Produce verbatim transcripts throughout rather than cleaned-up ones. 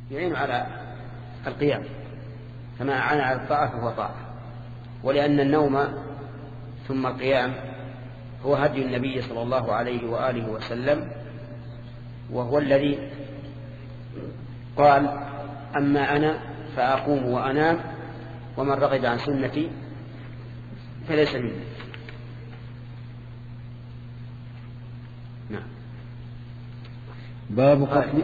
يعين على القيام، كما أعان على الطاعة فهو طاعة. ولأن النوم ثم القيام هو هدي النبي صلى الله عليه وآله وسلم، وهو الذي قال: أما أنا فأقوم وأنام ومن رغب عن سنتي فليس مني. نعم. باب قتل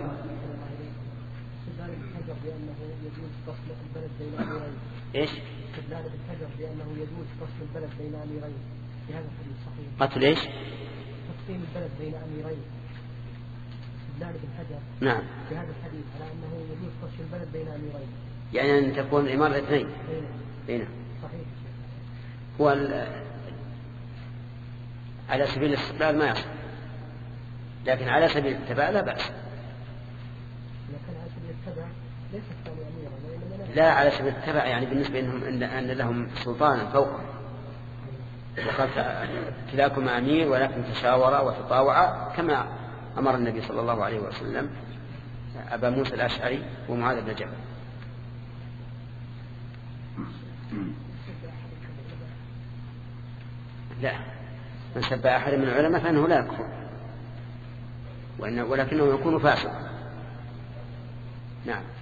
ايش؟ استدلال بالحجر بأنه يجوز فصل البلد بين أميرين في هذا الحديث صحيح. قتل ايش؟ تقسيم البلد بين أميرين. استدلال بالحجر نعم في هذا الحديث على أنه يجوز فصل البلد بين أميرين، يعني أن تكون الإمارة اثنين. بينه صحيح. هو على سبيل الاستقلال ما يصح، لكن على سبيل التبع لا بأس. لكن على سبيل التبع ليس الثاني أميرا. لا، على سبيل التبع يعني بالنسبة إنهم أن لهم سلطانا فوقهم، وقال كلاكما أمير ولكن تشاورا وتطاوعا كما أمر النبي صلى الله عليه وسلم أبا موسى الأشعري ومعاذ بن جبل. لا، من سب أحد من العلماء فإنه لا يكفر، ولكنه يكون فاسق. نعم.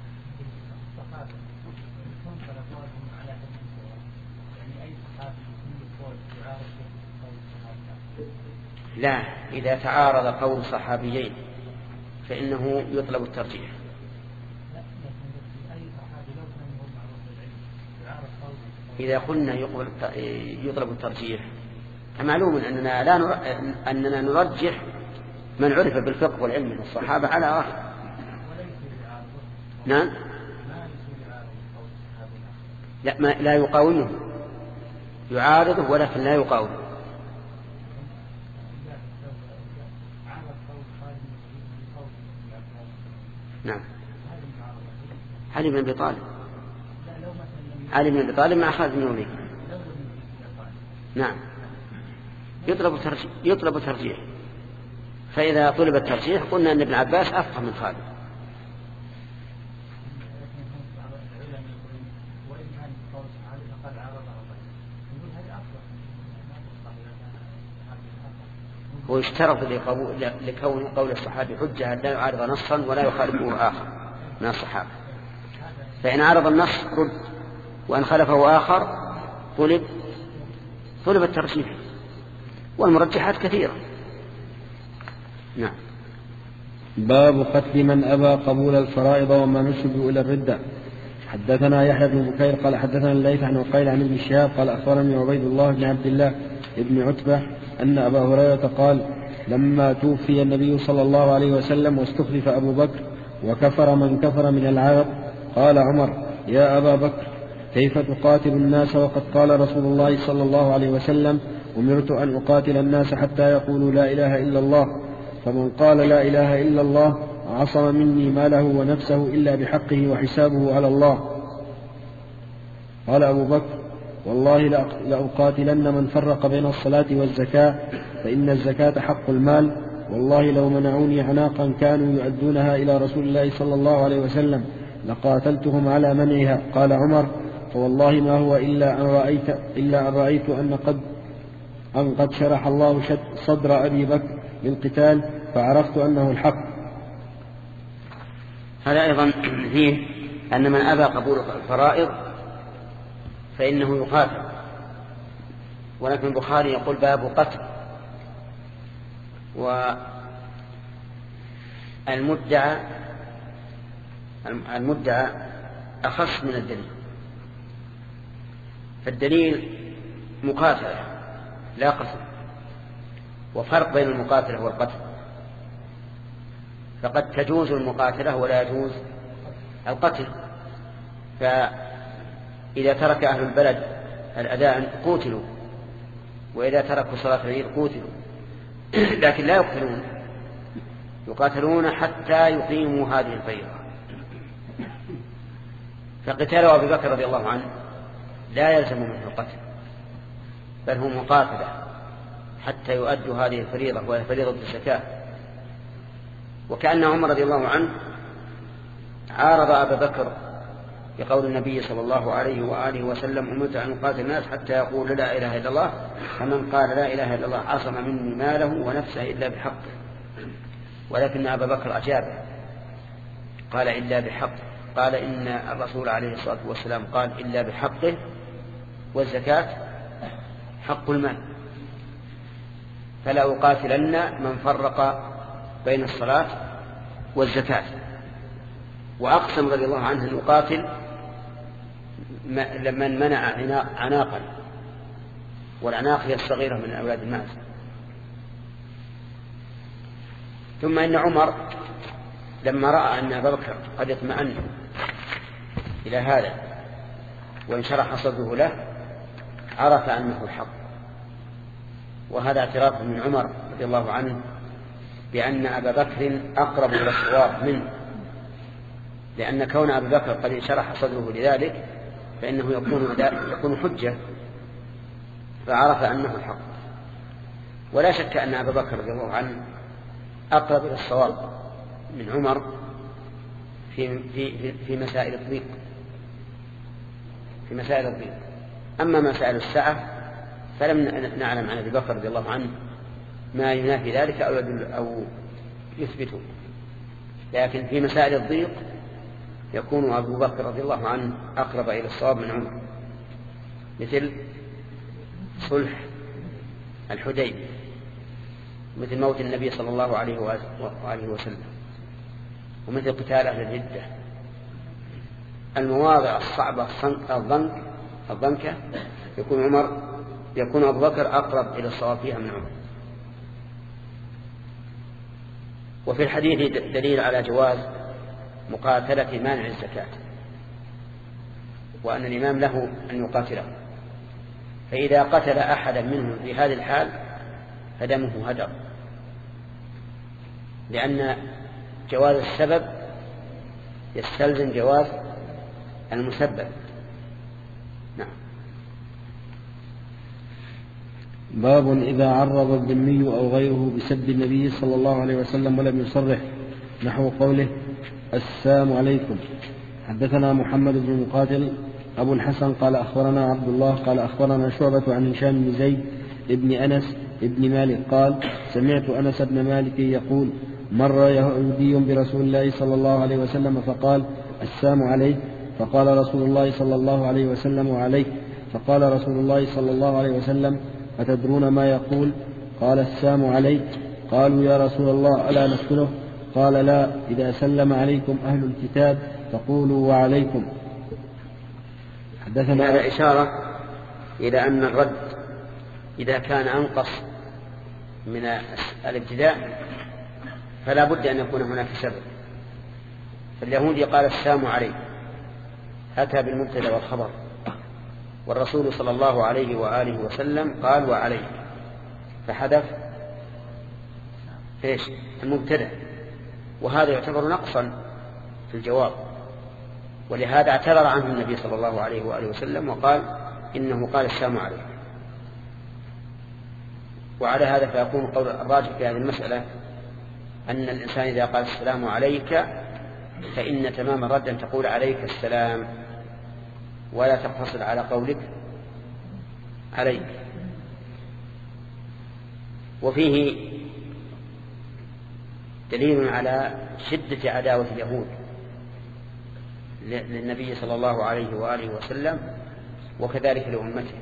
لا، إذا تعارض قول صحابيين فإنه يطلب الترجيح. إذا قلنا يطلب الترجيح فمعلوم أننا, لا نر... أننا نرجح من عرف بالفقه والعلم من الصحابة على آخر. نعم. لا, ما... لا يقاومه، يعارضه ولكن لا يقاومه. نعم. علي بن أبي طالب علي بن أبي طالب مع خالد بن الوليد. نعم. يطلب ترجيح يطلب ترجيح فإذا طلب الترجيح قلنا أن ابن عباس أفقه من خالد. ويشترط لكون قول الصحابي حجة لا يعارض نصا ولا يخالفه آخر من الصحابة. فإن عارض النص رد، وإن خلفه آخر طلب طلب الترجيح، والمرجحات كثيرة. نعم. باب قتل من أبى قبول الفرائض وما نسب إلى الردة. حدثنا يحيى بن بكير قال حدثنا الليث عن عقيل عن ابن شهاب قال أخبرني عبيد الله بن عبد الله بن عتبة أن أبا هريرة قال لما توفي النبي صلى الله عليه وسلم واستخلف أبو بكر وكفر من كفر من العرب قال عمر يا أبا بكر كيف تقاتل الناس وقد قال رسول الله صلى الله عليه وسلم أمرت أن أقاتل الناس حتى يقولوا لا إله إلا الله، فمن قال لا إله إلا الله عصم مني ماله ونفسه إلا بحقه وحسابه على الله. قال أبو بكر والله لأقاتلن من فرق بين الصلاة والزكاة فإن الزكاة حق المال، والله لو منعوني عناقا كانوا يؤدونها إلى رسول الله صلى الله عليه وسلم لقاتلتهم على منعها. قال عمر فوالله ما هو إلا أن رأيت, إلا أن, رأيت أن, قد أن قد شرح الله صدر أبي بكر للقتال فعرفت أنه الحق. هذا أيضا فيه أن من أبى قبول الفرائض فإنه يقاتل، ولكن البخاري يقول باب قتل. والمدعى المدعى أخص من الدليل، فالدليل مقاتلة لا قتل، وفرق بين المقاتلة والقتل، فقد تجوز المقاتلة ولا يجوز القتل. فإذا ترك أهل البلد الأذان قتلوا، وإذا تركوا صلاة العيد قتلوا، لكن لا يقتلون، يقاتلون حتى يقيموا هذه الفريضة. فقتال أبي بكر رضي الله عنه لا يلزم منه القتل، بل هو مقاتلة حتى يؤدوا هذه الفريضة وهي فريضة الزكاة. وكأن عمر رضي الله عنه عارض أبا بكر بقول النبي صلى الله عليه وآله وسلم أمرت أن يقاتل الناس حتى يقول لا إله إلا الله، فمن قال لا إله إلا الله عصم مني ماله ونفسه إلا بحقه. ولكن أبا بكر أجاب قال إلا بحق، قال إن الرسول عليه الصلاة والسلام قال إلا بحقه، والزكاة حق المال، فلا أقاتلن من فرق بين الصلاة والزكاة. وأقسم رضي الله عنه أن يقاتل من منع عناقا، والعناق هي الصغيرة من أولاد الناس. ثم إن عمر لما رأى أن أبا بكر قد يطمئن إلى هذا وانشرح صدره له عرف أنه الحق، وهذا اعتراف من عمر رضي الله عنه بأن أبا بكر أقرب إلى الصواب منه، لأن كون أبا بكر قد انشرح صدره لذلك فإنه يكون, يكون حجة، فعرف أنه الحق. ولا شك أن أبا بكر رضي الله عنه أقرب إلى الصواب من عمر في, في, في مسائل الضيق في مسائل الضيق أما مسائل السعة فلم نعلم عن أبي بكر رضي الله عنه ما ينافي ذلك أو يدل أو يثبته، لكن في مسائل الضيق يكون أبو بكر رضي الله عنه أقرب إلى الصواب من عمر، مثل صلح الحديبية، مثل موت النبي صلى الله عليه وآله وسلم، ومثل قتال أهل الردة. المواضع الصعبة الضنك الضنكة يكون عمر يكون أبو بكر أقرب إلى الصواب فيها من عمر. وفي الحديث دليل على جواز مقاتلة مانع الزكاة، وأن الإمام له أن يقاتله، فإذا قتل أحدا منهم في هذه الحال فدمه هدر، لأن جواز السبب يستلزم جواز المسبب. نعم. باب إذا عرض الذمي أو غيره بسب النبي صلى الله عليه وسلم ولم يصرح، نحو قوله السلام عليكم. حدثنا محمد بن مقاتل أبو الحسن قال أخبرنا عبد الله قال أخبرنا شعبة عن هشام بن زيد ابن أنس ابن مالك قال سمعت أنس بن مالك يقول مر يهودي برسول الله صلى الله عليه وسلم فقال السلام عليك، فقال رسول الله صلى الله عليه وسلم وعليك، فقال رسول الله صلى الله عليه وسلم أتدرون ما يقول؟ قال السلام عليك. قالوا يا رسول الله ألا نقتله؟ قال لا، إذا سلم عليكم أهل الكتاب فقولوا وعليكم. حدثنا هذا إشارة إلى أن الرد إذا كان أنقص من الابتداء فلا بد أن يكون هناك سبب. فاليهودي قال السلام عليك، أتى بالمبتدأ والخبر، والرسول صلى الله عليه وآله وسلم قال وعليك، فحدث إيش المبتدأ، وهذا يعتبر نقصا في الجواب، ولهذا اعتذر عنه النبي صلى الله عليه وآله وسلم وقال إنه قال السلام عليك. وعلى هذا فيكون قول الراجح في هذه المسألة أن الإنسان إذا قال السلام عليك فإن تمام الرد أن تقول عليك السلام، ولا تقتصر على قولك عليك. وفيه دليل على شدة عداوة اليهود للنبي صلى الله عليه وآله وسلم وكذلك لأمته،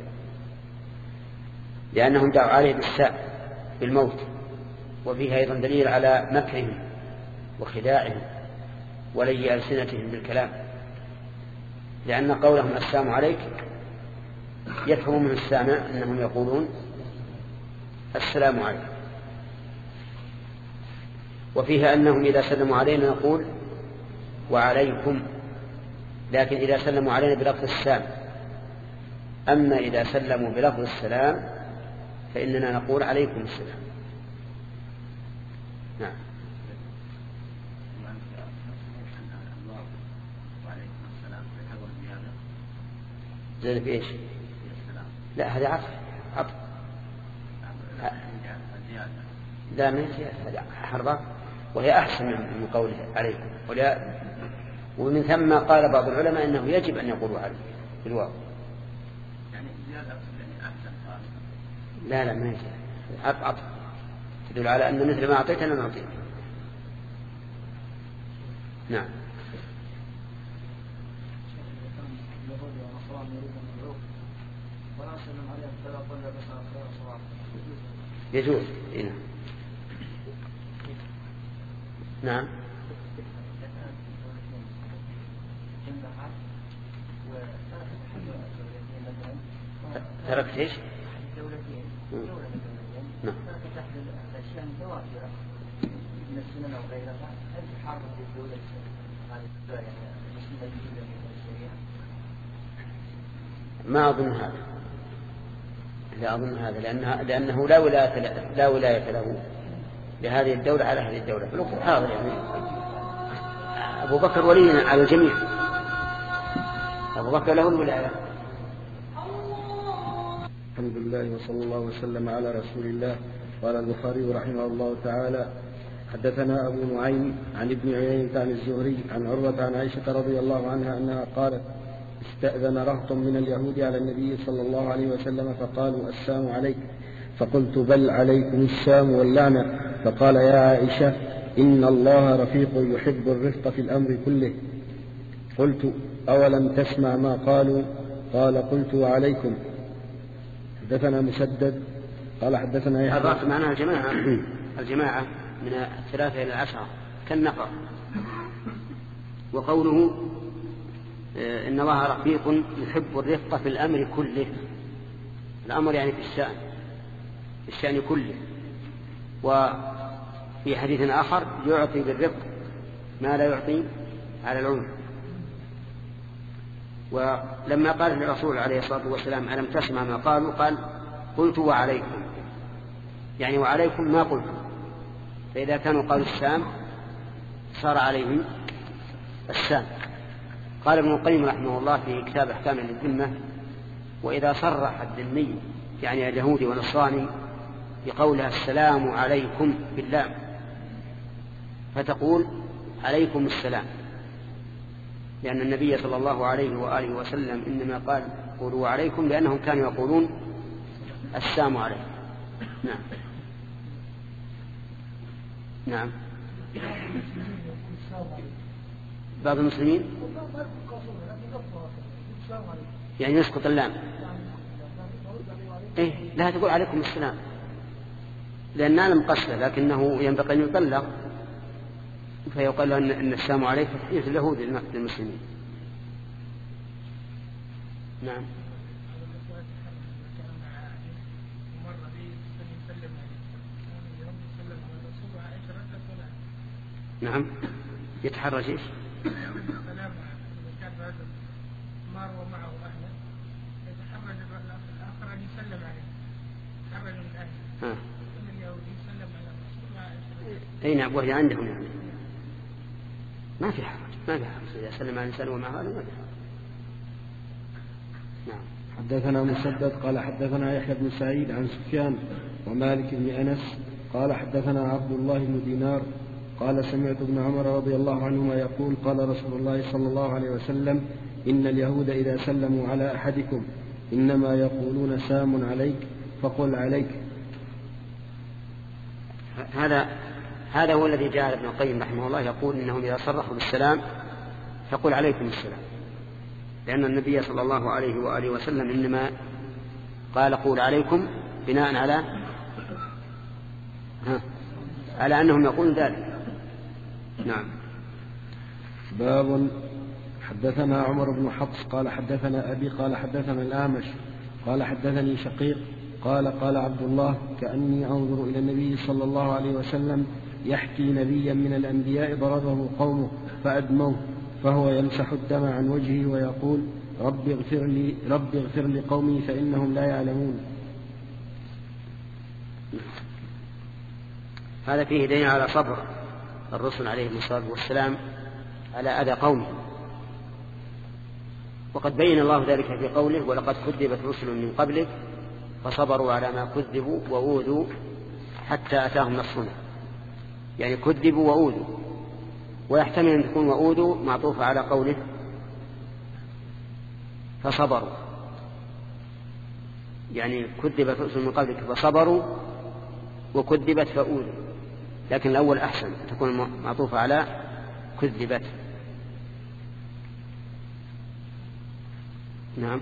لأنهم دعوا عليه بالساء بالموت. وفيه أيضا دليل على مكرهم وخداعهم ولي ألسنتهم بالكلام، لأن قولهم السلام عليك يفهم من السامع أنهم يقولون السلام عليك. وفيها أنهم إذا سلموا علينا نقول وعليكم، لكن إذا سلموا علينا بلفظ السلام. أما إذا سلموا بلفظ السلام فإننا نقول عليكم السلام. نعم. زاد في إيش؟ لا هذا عطف عطف لا من هذا حربة، وهي أحسن من قوله عليكم. ومن ثم قال بعض العلماء أنه يجب أن يقولوا عليه بالواو. يعني زيادة يعني أحسن. لا لا ما يجب عطف تدل على أن مثل ما أعطيتنا نعطيك. نعم. يجوز. هنا. نعم. تركت ايش؟ نعم. الأشياء متوافرة من السنن أو غيرها، هل تحرم الدولة هذه يعني المسلمة الجديدة من الشريعة؟ ما أظن هذا. لا أظن هذا لأنه, لأنه لا ولاية لا ولاية له لهذه الدولة على هذه الدولة. فلو حاضر يعني أبو بكر ولي على الجميع. أبو بكر له الولاية. الحمد لله وصلى الله وسلم على رسول الله. قال البخاري رحمه الله تعالى: حدثنا أبو نعيم عن ابن عيينة عن الزهري عن عروة عن عائشة رضي الله عنها أنها قالت: استأذن رهط من اليهود على النبي صلى الله عليه وسلم فقالوا: السلام عليك. فقلت: بل عليكم السلام واللعنة. فقال: يا عائشة إن الله رفيق يحب الرفق في الأمر كله. قلت: أولم تسمع ما قالوا؟ قال: قلت: وعليكم. حدثنا مسدد قال حدثنا يحيى. الرهط معناها الجماعة الجماعة من الثلاثة إلى العشرة كالنفر. وقوله إن الله رفيق يحب الرفق في الأمر كله. الأمر يعني في الشأن في الشأن كله. وفي حديث آخر يعطي بالرفق ما لا يعطي على العنف. ولما قال الرسول عليه الصلاة والسلام: ألم تسمع ما قالوا؟ قال: قلت: وعليكم. يعني وعليكم ما قلت. فإذا كانوا قالوا السام صار عليهم السام. قال ابن القيم رحمه الله في كتاب أحكام الذمة: وإذا صرح الذمي يعني اليهودي والنصراني بقولها السلام عليكم باللام فتقول: عليكم السلام، لأن النبي صلى الله عليه وآله وسلم إنما قال: قولوا عليكم، لأنهم كانوا يقولون السلام عليكم. نعم. نعم. بعض المسلمين يعني يسقط اللام. إيه لا تقول عليكم السلام لأننا لم قصده، لكنه ينبغي أن يطلق فيقال له أن السلام عليكم تحية اليهود للمسلمين. نعم. نعم. يتحرج ايش؟ السلام كان رجل مار ومعه اهله يتحرج الاخر ان يسلم عليه. تحرج من اهله. ها. اليهودي يسلم على الرسول مع عائشه. اي نعم. وهي عندهم يعني ما في حرج ما في حرج اذا سلم على الانسان ومع هذا ما في حرج. نعم. حدثنا مسدد قال حدثنا يحيى بن سعيد عن سفيان ومالك بن انس قال حدثنا عبد الله بن دينار قال: سمعت ابن عمر رضي الله عنهما يقول: قال رسول الله صلى الله عليه وسلم: إن اليهود إذا سلموا على أحدكم إنما يقولون سام عليك فقل عليك. هذا هذا هو الذي جاء ابن القيم رحمه الله يقول: إنهم إذا صرحوا بالسلام فقل عليكم السلام، لأن النبي صلى الله عليه وآله وسلم إنما قال: قول عليكم بناء على ها على أنهم يقولون ذلك. نعم. باب. حدثنا عمر بن حفص قال حدثنا أبي قال حدثنا الأعمش قال حدثني شقيق قال: قال عبد الله: كأني أنظر إلى النبي صلى الله عليه وسلم يحكي نبيا من الأنبياء ضربه قومه فأدموه، فهو يمسح الدم عن وجهه ويقول: رب اغفر لي رب اغفر لقومي فإنهم لا يعلمون. هذا فيه دليل على صبر الرسل عليهم الصلاة والسلام على أذى قومهم، وقد بين الله ذلك في قوله: ولقد كذبت رسل من قبلك فصبروا على ما كذبوا وأوذوا حتى أتاهم نصرنا. يعني كذبوا وأوذوا ويحتمل أن تكون وأوذوا معطوفة على قوله فصبروا، يعني كذبت رسل من قبلك فصبروا وكذبت فأوذوا، لكن الأول أحسن تكون معطوفة على كذبت. نعم.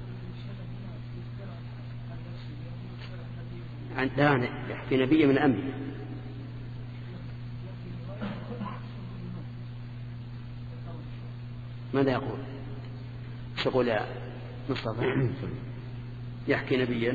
لا يحكي نبي من الأنبياء. ماذا يقول؟ يقول يا مصطفى يحكي نبيا.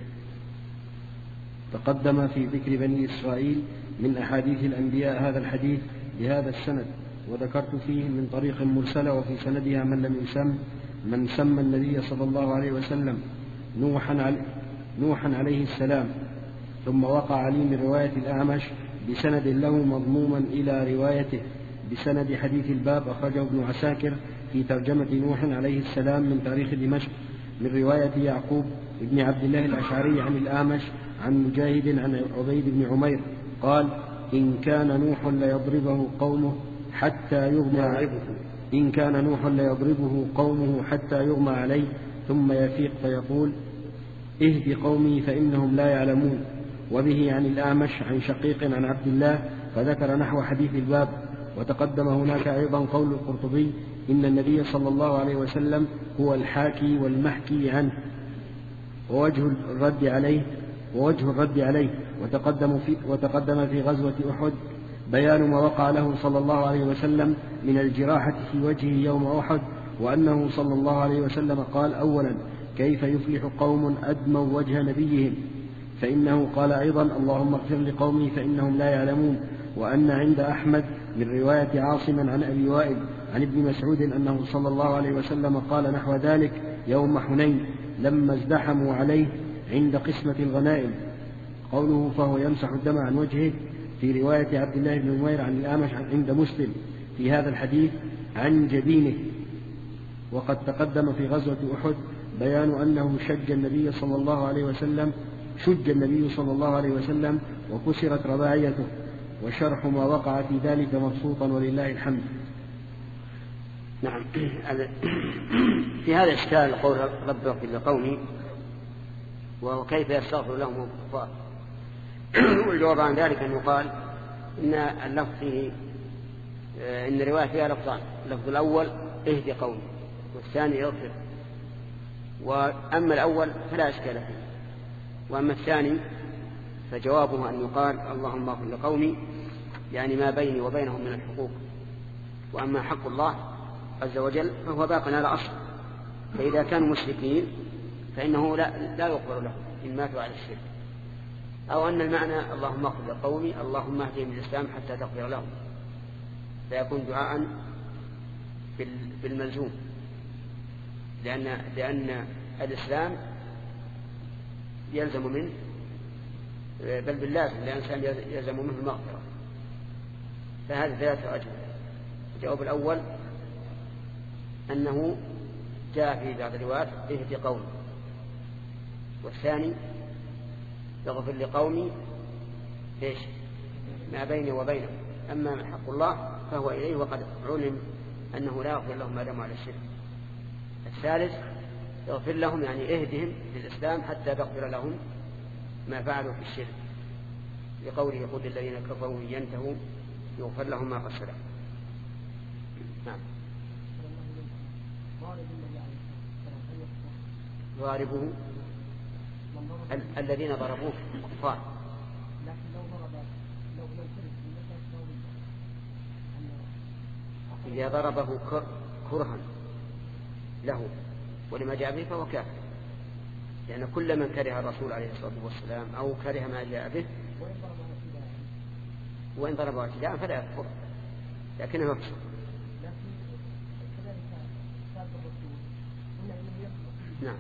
تقدم في ذكر بني إسرائيل من أحاديث الأنبياء هذا الحديث بهذا السند، وذكرت فيه من طريق مرسلة وفي سندها من لم يسم من سمى النبي صلى الله عليه وسلم نوحا, علي نوحا عليه السلام، ثم وقع لي من رواية الأعمش بسند له مضموما إلى روايته بسند حديث الباب أخرجه ابن عساكر في ترجمة نوح عليه السلام من تاريخ دمشق من رواية يعقوب بن عبد الله الأشعري عن الأعمش عن مجاهد عن عبيد بن عمير قال: إن كان نوح ليضربه قومه حتى يغمى عليه إن كان نوح ليضربه قومه حتى يغمى عليه ثم يفيق فيقول: اهد قومي فإنهم لا يعلمون. وبه عن الأعمش عن شقيق عن عبد الله فذكر نحو حديث الباب. وتقدم هناك أيضا قول القرطبي: إن النبي صلى الله عليه وسلم هو الحاكي والمحكي عنه، ووجه الرد عليه ووجه الرد عليه وتقدم في, وتقدم في غزوة أحد بيان ما وقع له صلى الله عليه وسلم من الجراحة في وجهه يوم أحد، وأنه صلى الله عليه وسلم قال: أولا كيف يفلح قوم أدموا وجه نبيهم، فإنه قال أيضا: اللهم اغفر لقومي فإنهم لا يعلمون. وأن عند أحمد من رواية عاصم عن أبي وائل عن ابن مسعود أنه صلى الله عليه وسلم قال نحو ذلك يوم حنين لما ازدحموا عليه عند قسمة الغنائم. قوله فهو يمسح الدم عن وجهه في رواية عبد الله بن عمير عن الأعمش عند مسلم في هذا الحديث عن جبينه. وقد تقدم في غزوة أحد بيان أنه شج النبي صلى الله عليه وسلم شج النبي صلى الله عليه وسلم وكسرت رباعيته، وشرح ما وقع في ذلك مبسوطا ولله الحمد. نعم. في هذا إشكال قول رب اغفر لقومي وكيف يستغفر لهم الكفار. والجواب عن ذلك أن يقال إن اللفظ فيه إن الرواية فيها لفظان: اللفظ الأول اهدي قومي، والثاني اغفر. وأما الأول فلا إشكال فيه، وأما الثاني فجوابه أن يقال اللهم اغفر لقومي، يعني ما بيني وبينهم من الحقوق. وأما حق الله عز وجل فهو باق على أصل، فإذا كانوا مشركين فإنه لا, لا يغفر لهم إن ماتوا على الشرك. أو أن المعنى اللهم اغفر لقومي اللهم اهدهم للإسلام حتى تغفر لهم، فيكون دعاء بالملزوم، لأن, لأن الإسلام يلزم منه، بل باللازم الإنسان يلزم منه المغفرة. فهذه ثلاثة أجوبة. الجواب الأول أنه جاء في بعض الروايات اهدي قومي، والثاني يغفر لقومي إيش ما بيني وبينه. أما حق الله فهو إليه وقد علم أنه لا يغفر لهم ما داموا على الشرك. الثالث يغفر لهم يعني اهدهم للإسلام حتى تغفر لهم ما فعلوا في الشرك، لقوله قل الذين كفروا ينتهوا يغفر لهم ما قد سلف. نعم. ضاربه ال- الذين ضربوه كفار. إذا ضربه كرها له ولما جاء به فهو كافر، لأن كل من كره الرسول عليه الصلاة والسلام أو كره ما جاء به وإن ضربه اعتداء فلا يكفر لكنه يكفر. نعم.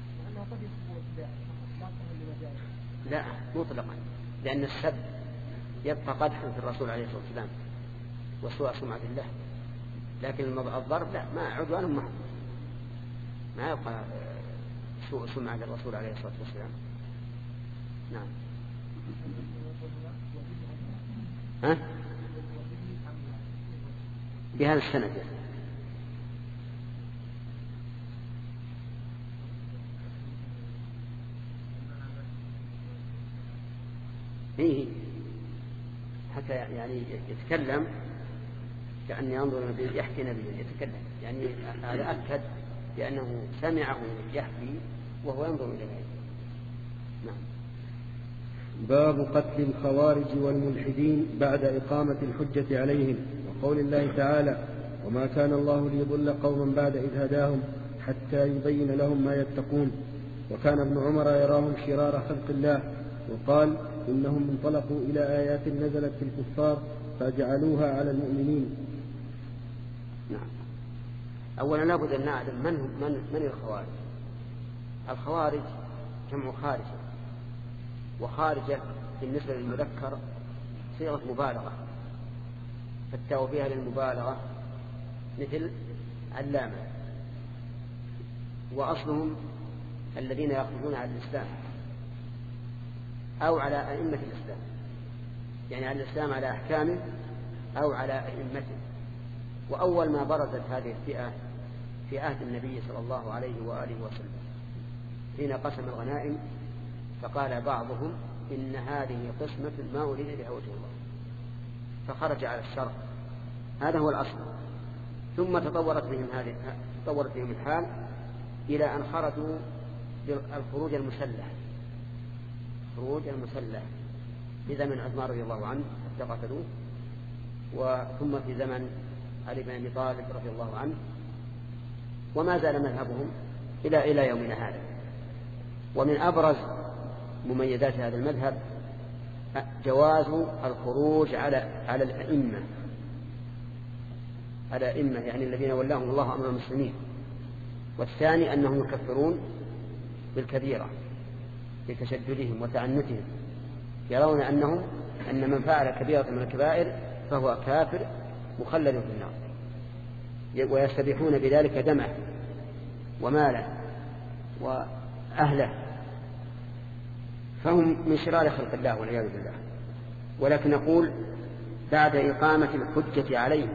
لا مطلقا، لأن السب يبقى قدحا في الرسول عليه الصلاة والسلام وسوء سمعة الله، لكن الضرب لا، ما عدوان محض، ما يبقى سوء سمعة للرسول عليه الصلاة والسلام. نعم. ها؟ بهذا السند. إيه حتى يعني يتكلم كأن ينظر يحكي نبيه يتكلم، يعني هذا أكد بأنه سمعه يحكي وهو ينظر إليه. نعم. باب قتل الخوارج والملحدين بعد إقامة الحجة عليهم، وقول الله تعالى: وما كان الله ليضل قوما بعد إذ هداهم حتى يبين لهم ما يتقون. وكان ابن عمر يراهم شرار خلق الله، وقال: إنهم انطلقوا إلى آيات نزلت في الكفار فجعلوها على المؤمنين. نعم. أولا لابد أن نعلم من, من, من الخوارج. الخوارج جمع خارجة، وخارجة بالنسبة للمذكر صيغة مبالغة، فالتاء فيها للمبالغة مثل علامة، وأصلهم الذين يخرجون على الإسلام أو على أئمة الإسلام، يعني على الإسلام على أحكامه أو على أئمته. وأول ما برزت هذه الفئة في عهد النبي صلى الله عليه وآله وسلم حين قسم الغنائم، فقال بعضهم: إن هذه قسمة ما أريد بها وجه الله، فخرج على الشرع. هذا هو الأصل. ثم تطورت بهم هذه تطورت بهم الحال إلى أن خرجوا الخروج المسلح خروج المسلح في زمن عثمان رضي الله عنه حتى قتلوه، وثم في زمن علي بن أبي طالب رضي الله عنه، وما زال مذهبهم إلى إلى يومنا هذا. ومن أبرز مميزات هذا المذهب جواز الخروج على على الأئمة على الأئمة يعني الذين ولاهم الله أمر المسلمين. والثاني أنهم يكفرون بالكبيرة لتشددهم وتعنتهم، يرون أنهم أن من فعل كبيرة من الكبائر فهو كافر مخلد في النار، ويستبيحون بذلك دمه وماله وأهله، فهم من شرار خلق الله والعياذ بالله. ولكن نقول بعد إقامة الحجة عليهم،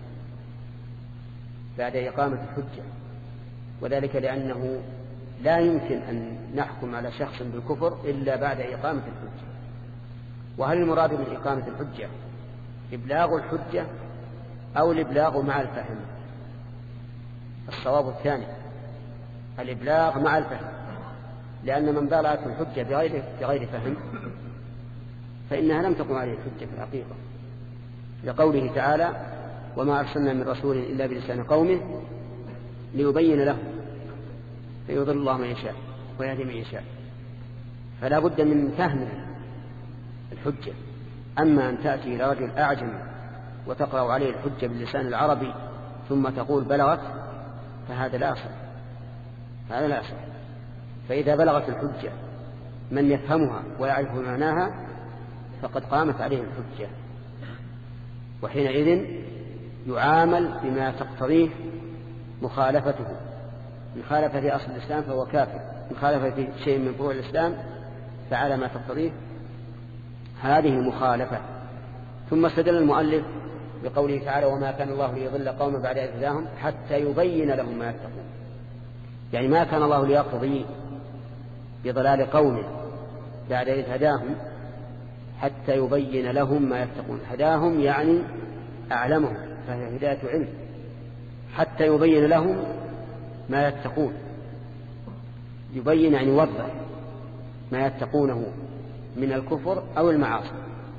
بعد إقامة الحجة، وذلك لأنه لا يمكن أن نحكم على شخص بالكفر إلا بعد إقامة الحجة. وهل المراد من إقامة الحجة إبلاغ الحجة أو الإبلاغ مع الفهم؟ الصواب الثاني، الإبلاغ مع الفهم، لأن من بلغت الحجة بغير, بغير فهم فإنها لم تقم عليه الحجة في الحقيقة، لقوله تعالى: وما أرسلنا من رسول إلا بلسان قومه ليبين له فيضل الله من يشاء ويهدي من يشاء. فلا بد من فهم الحجة. أما أن تأتي إلى رجل أعجم وتقرأ عليه الحجة باللسان العربي ثم تقول بلغت، فهذا لا أصل هذا لا أصل. فإذا بلغت الحجة من يفهمها ويعرف معناها فقد قامت عليه الحجة، وحينئذ يعامل بما تقتضيه مخالفته. إن خالف في أصل الإسلام فهو كافر، إن خالف في شيء من فروع الإسلام فعلى ما تقتضيه هذه المخالفة. ثم استدل المؤلف بقوله تعالى: وما كان الله ليضل قوما بعد إذ هداهم حتى يبين لهم ما يتقون. يعني ما كان الله ليقضي بضلال قوم بعد إذ هداهم حتى يبين لهم ما يتقون. هداهم يعني أعلمهم، فهي هداية علم، حتى يبين لهم ما يتقون. يبين يعني يوضح ما يتقونه من الكفر أو المعاصي.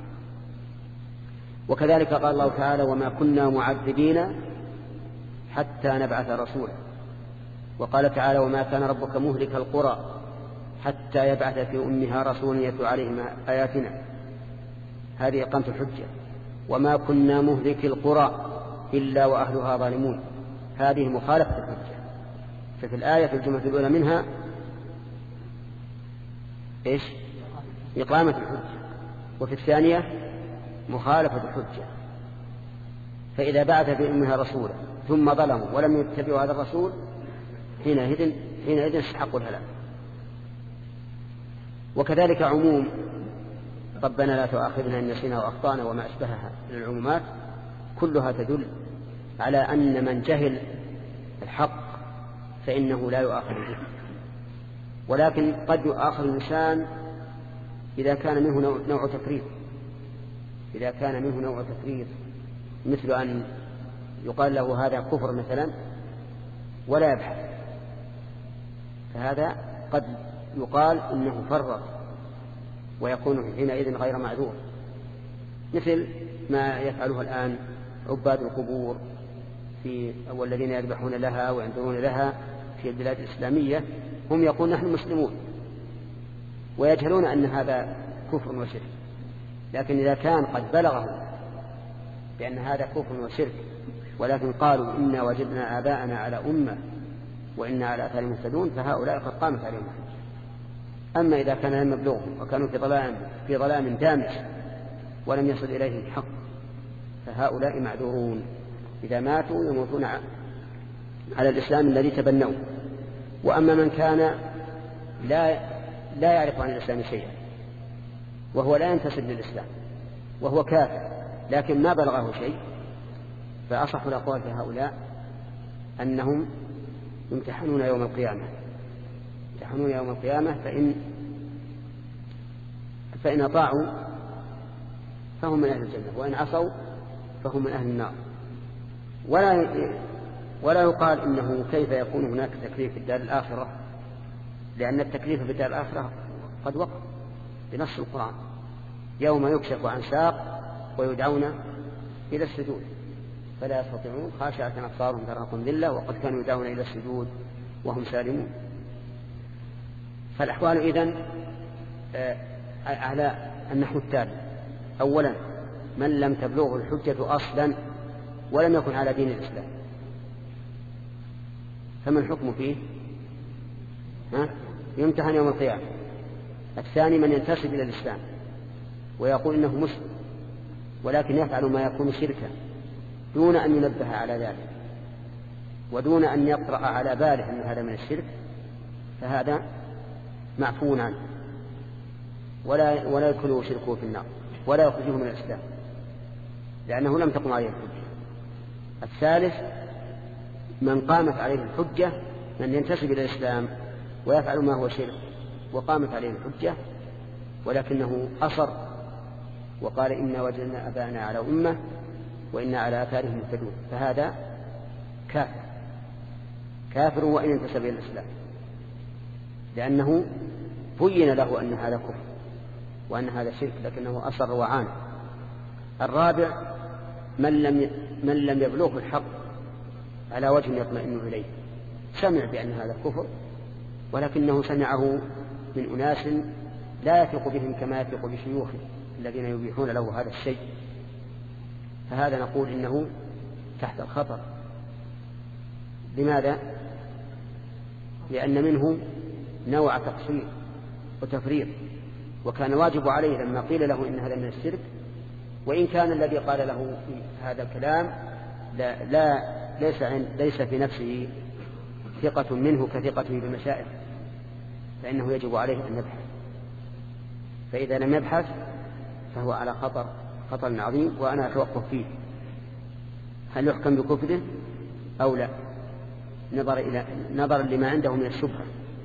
وكذلك قال الله تعالى: وما كنا معذبين حتى نبعث رسولا. وقال تعالى: وما كان ربك مهلك القرى حتى يبعث في أمها رسولا يتلو عليهم آياتنا. هذه إقامة الحجة. وما كنا مهلك القرى إلا وأهلها ظالمون، هذه مخالفة الحجة. ففي الآية في الجملة الأولى منها إيش؟ إقامة الحجة، وفي الثانية مخالفة الحجة. فإذا بعث في أمها رسولا ثم ظلموا ولم يتبعوا هذا الرسول حينئذ حينئذ استحقوا الهلاك. وكذلك عموم ربنا لا تؤاخذنا إن نسينا وأخطأنا وما أشبهها من العمومات كلها تدل على أن من جهل الحق فإنه لا يؤاخذ به، ولكن قد يؤاخذ الإنسان إذا كان منه نوع تفريط، إذا كان منه نوع تفريط مثل أن يقال له هذا كفر مثلا ولا يبحث، فهذا قد يقال إنه فرط ويكون حينئذ غير معذور، مثل ما يفعله الآن عباد القبور في والذين يذبحون لها وينذرون لها في البلاد الإسلامية، هم يقولون نحن مسلمون ويجهلون أن هذا كفر وشرك، لكن إذا كان قد بلغهم بأن هذا كفر وشرك ولكن قالوا إنا وجدنا آباءنا على أمة وإنا على آثارهم مهتدون فهؤلاء قد قامت عليهم الحجة. أما إذا كان لم يبلغهم وكانوا في ظلام في ظلام دامس ولم يصل إليهم الحق فهؤلاء معذورون، إذا ماتوا يموتون على الإسلام الذي تبنوه. وأما من كان لا لا يعرف عن الإسلام شيئا وهو لا ينتسب للإسلام وهو كافر لكن ما بلغه شيء، فأصح الأقوال في هؤلاء أنهم يمتحنون يوم القيامة يمتحنون يوم القيامة فإن فإن أطاعوا فهم من أهل الجنة وإن عصوا فهم من أهل النار. ولا ولا يقال إنه كيف يكون هناك تكليف في الدار الآخرة، لأن التكليف في الدار الآخرة قد وقع بنص القرآن يوم يكشف عن ساق ويدعون إلى السجود فلا يستطيعون خاشعة أبصارهم ترهقهم ذلة وقد كانوا يدعون إلى السجود وهم سالمون. فالأحوال إذن على النحو التالي: أولا من لم تبلغه الحجة أصلا ولم يكن على دين الإسلام فما الحكم فيه؟ ها؟ يمتحن يوم القيامة. الثاني من ينتسب إلى الإسلام ويقول إنه مسلم ولكن يفعل ما يكون شركا دون أن ينبه على ذلك ودون أن يطرأ على باله أن هذا من الشرك، فهذا معفو عنه ولا ولا يدخله شركه في النار ولا يخرجه من الإسلام لأنه لم تقم عليه الحجة. الثالث من قامت عليه الحجة من ينتسب إلى الإسلام ويفعل ما هو شرك وقامت عليه الحجة ولكنه أصر وقال إنا وجدنا أباءنا على أمة وإنا على آثارهم مهتدون، فهذا كافر كافر وإن انتسب إلى الإسلام لأنه بين له أن هذا كفر وأن هذا شرك لكنه أصر وعانى. الرابع من لم من لم يبلغه الحق على وجه يطمئن إليه، سمع بأن هذا كفر ولكنه سمعه من أناس لا يثق بهم كما يثق بشيوخه الذين يبيحون له هذا الشيء، فهذا نقول إنه تحت الخطر. لماذا؟ لأن منه نوع تقصير وتفريط، وكان واجب عليه لما قيل له إن هذا من الشرك، وإن كان الذي قال له في هذا الكلام لا, لا ليس, ليس في نفسه ثقة منه كثقته بمشائخ، فإنه يجب عليه أن يبحث، فإذا لم يبحث فهو على خطر خطر عظيم. وأنا أتوقف فيه هل يحكم بكفره أو لا، نظر إلى نظر لما عنده من الشبهة،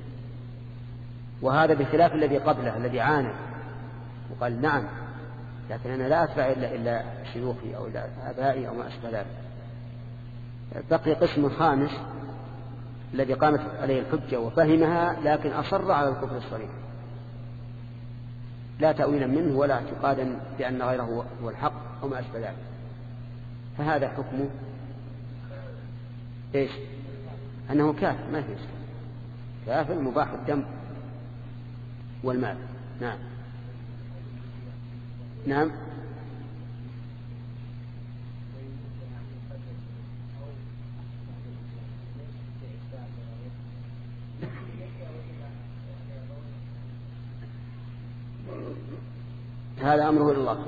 وهذا بخلاف الذي قبله الذي عانى وقال نعم لكن أنا لا أتبع إلا, إلا شيوخي أو إلا آبائي أو ما أشبه ذلك. بقي قسم خامس الذي قامت عليه الحجة وفهمها لكن أصر على الكفر الصريح لا تأويلا منه ولا اعتقادا بأن غيره هو الحق أو ما أشبه ذلك، فهذا حكمه إيش؟ أنه كافر ما فيه كافر مباح الدم والمال. نعم نعم هذا أمره إلى الله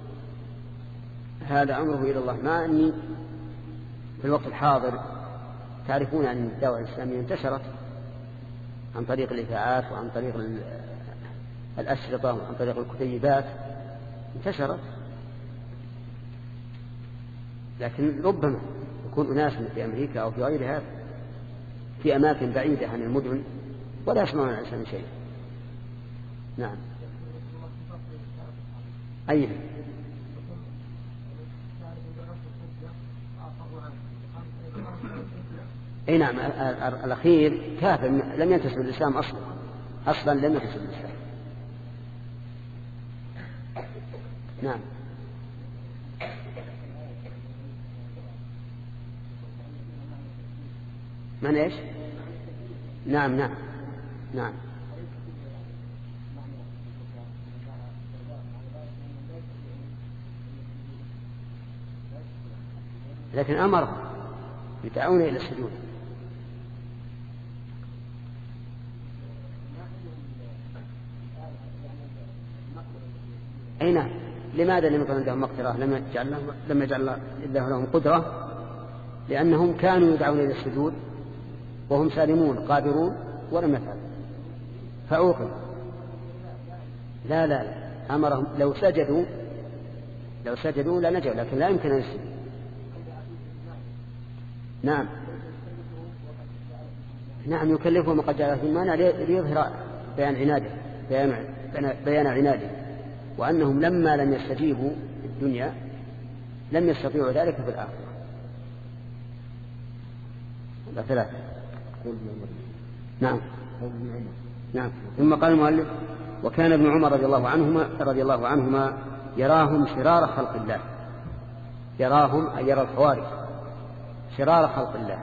هذا أمره إلى الله. ما أني في الوقت الحاضر تعرفون أن الدعوة الإسلامية انتشرت عن طريق الإذاعات وعن طريق الأشرطة وعن طريق الكتيبات انتشرت، لكن ربما يكون أناس في أمريكا أو في غيرها في أماكن بعيدة عن المدن ولا يسمعون عن الإسلام شيء. نعم. أيه. أي نعم. الأخير كافر لم ينتسب للإسلام أصلا أصلا لم ينتسب للإسلام. نعم. من إيش؟ نعم نعم نعم. لكن أمرهم يدعون إلى السجود. أي نعم. لماذا لم يكن عندهم مقدرة؟ لم يجعل لهم لم يجعل الله لهم قدرة؟ لأنهم كانوا يدعون إلى السجود وهم سالمون قادرون ولم يفعلوا فعوقب. لا لا لا أمرهم لو سجدوا لو سجدوا لنجوا لكن لا يمكن أن يسجدوا. نعم نعم يكلفهم قد جعل في المانع ليظهر بيان عناده بيان, بيان عناده وأنهم لما لم يستجيبوا في الدنيا لم يستطيعوا ذلك في الآخرة. ثلاثة. نعم نعم. ثم قال المؤلف وكان ابن عمر رضي الله عنهما رضي الله عنهما يراهم شرار خلق الله. يراهم أي يرى الخوارج شرار خلق الله.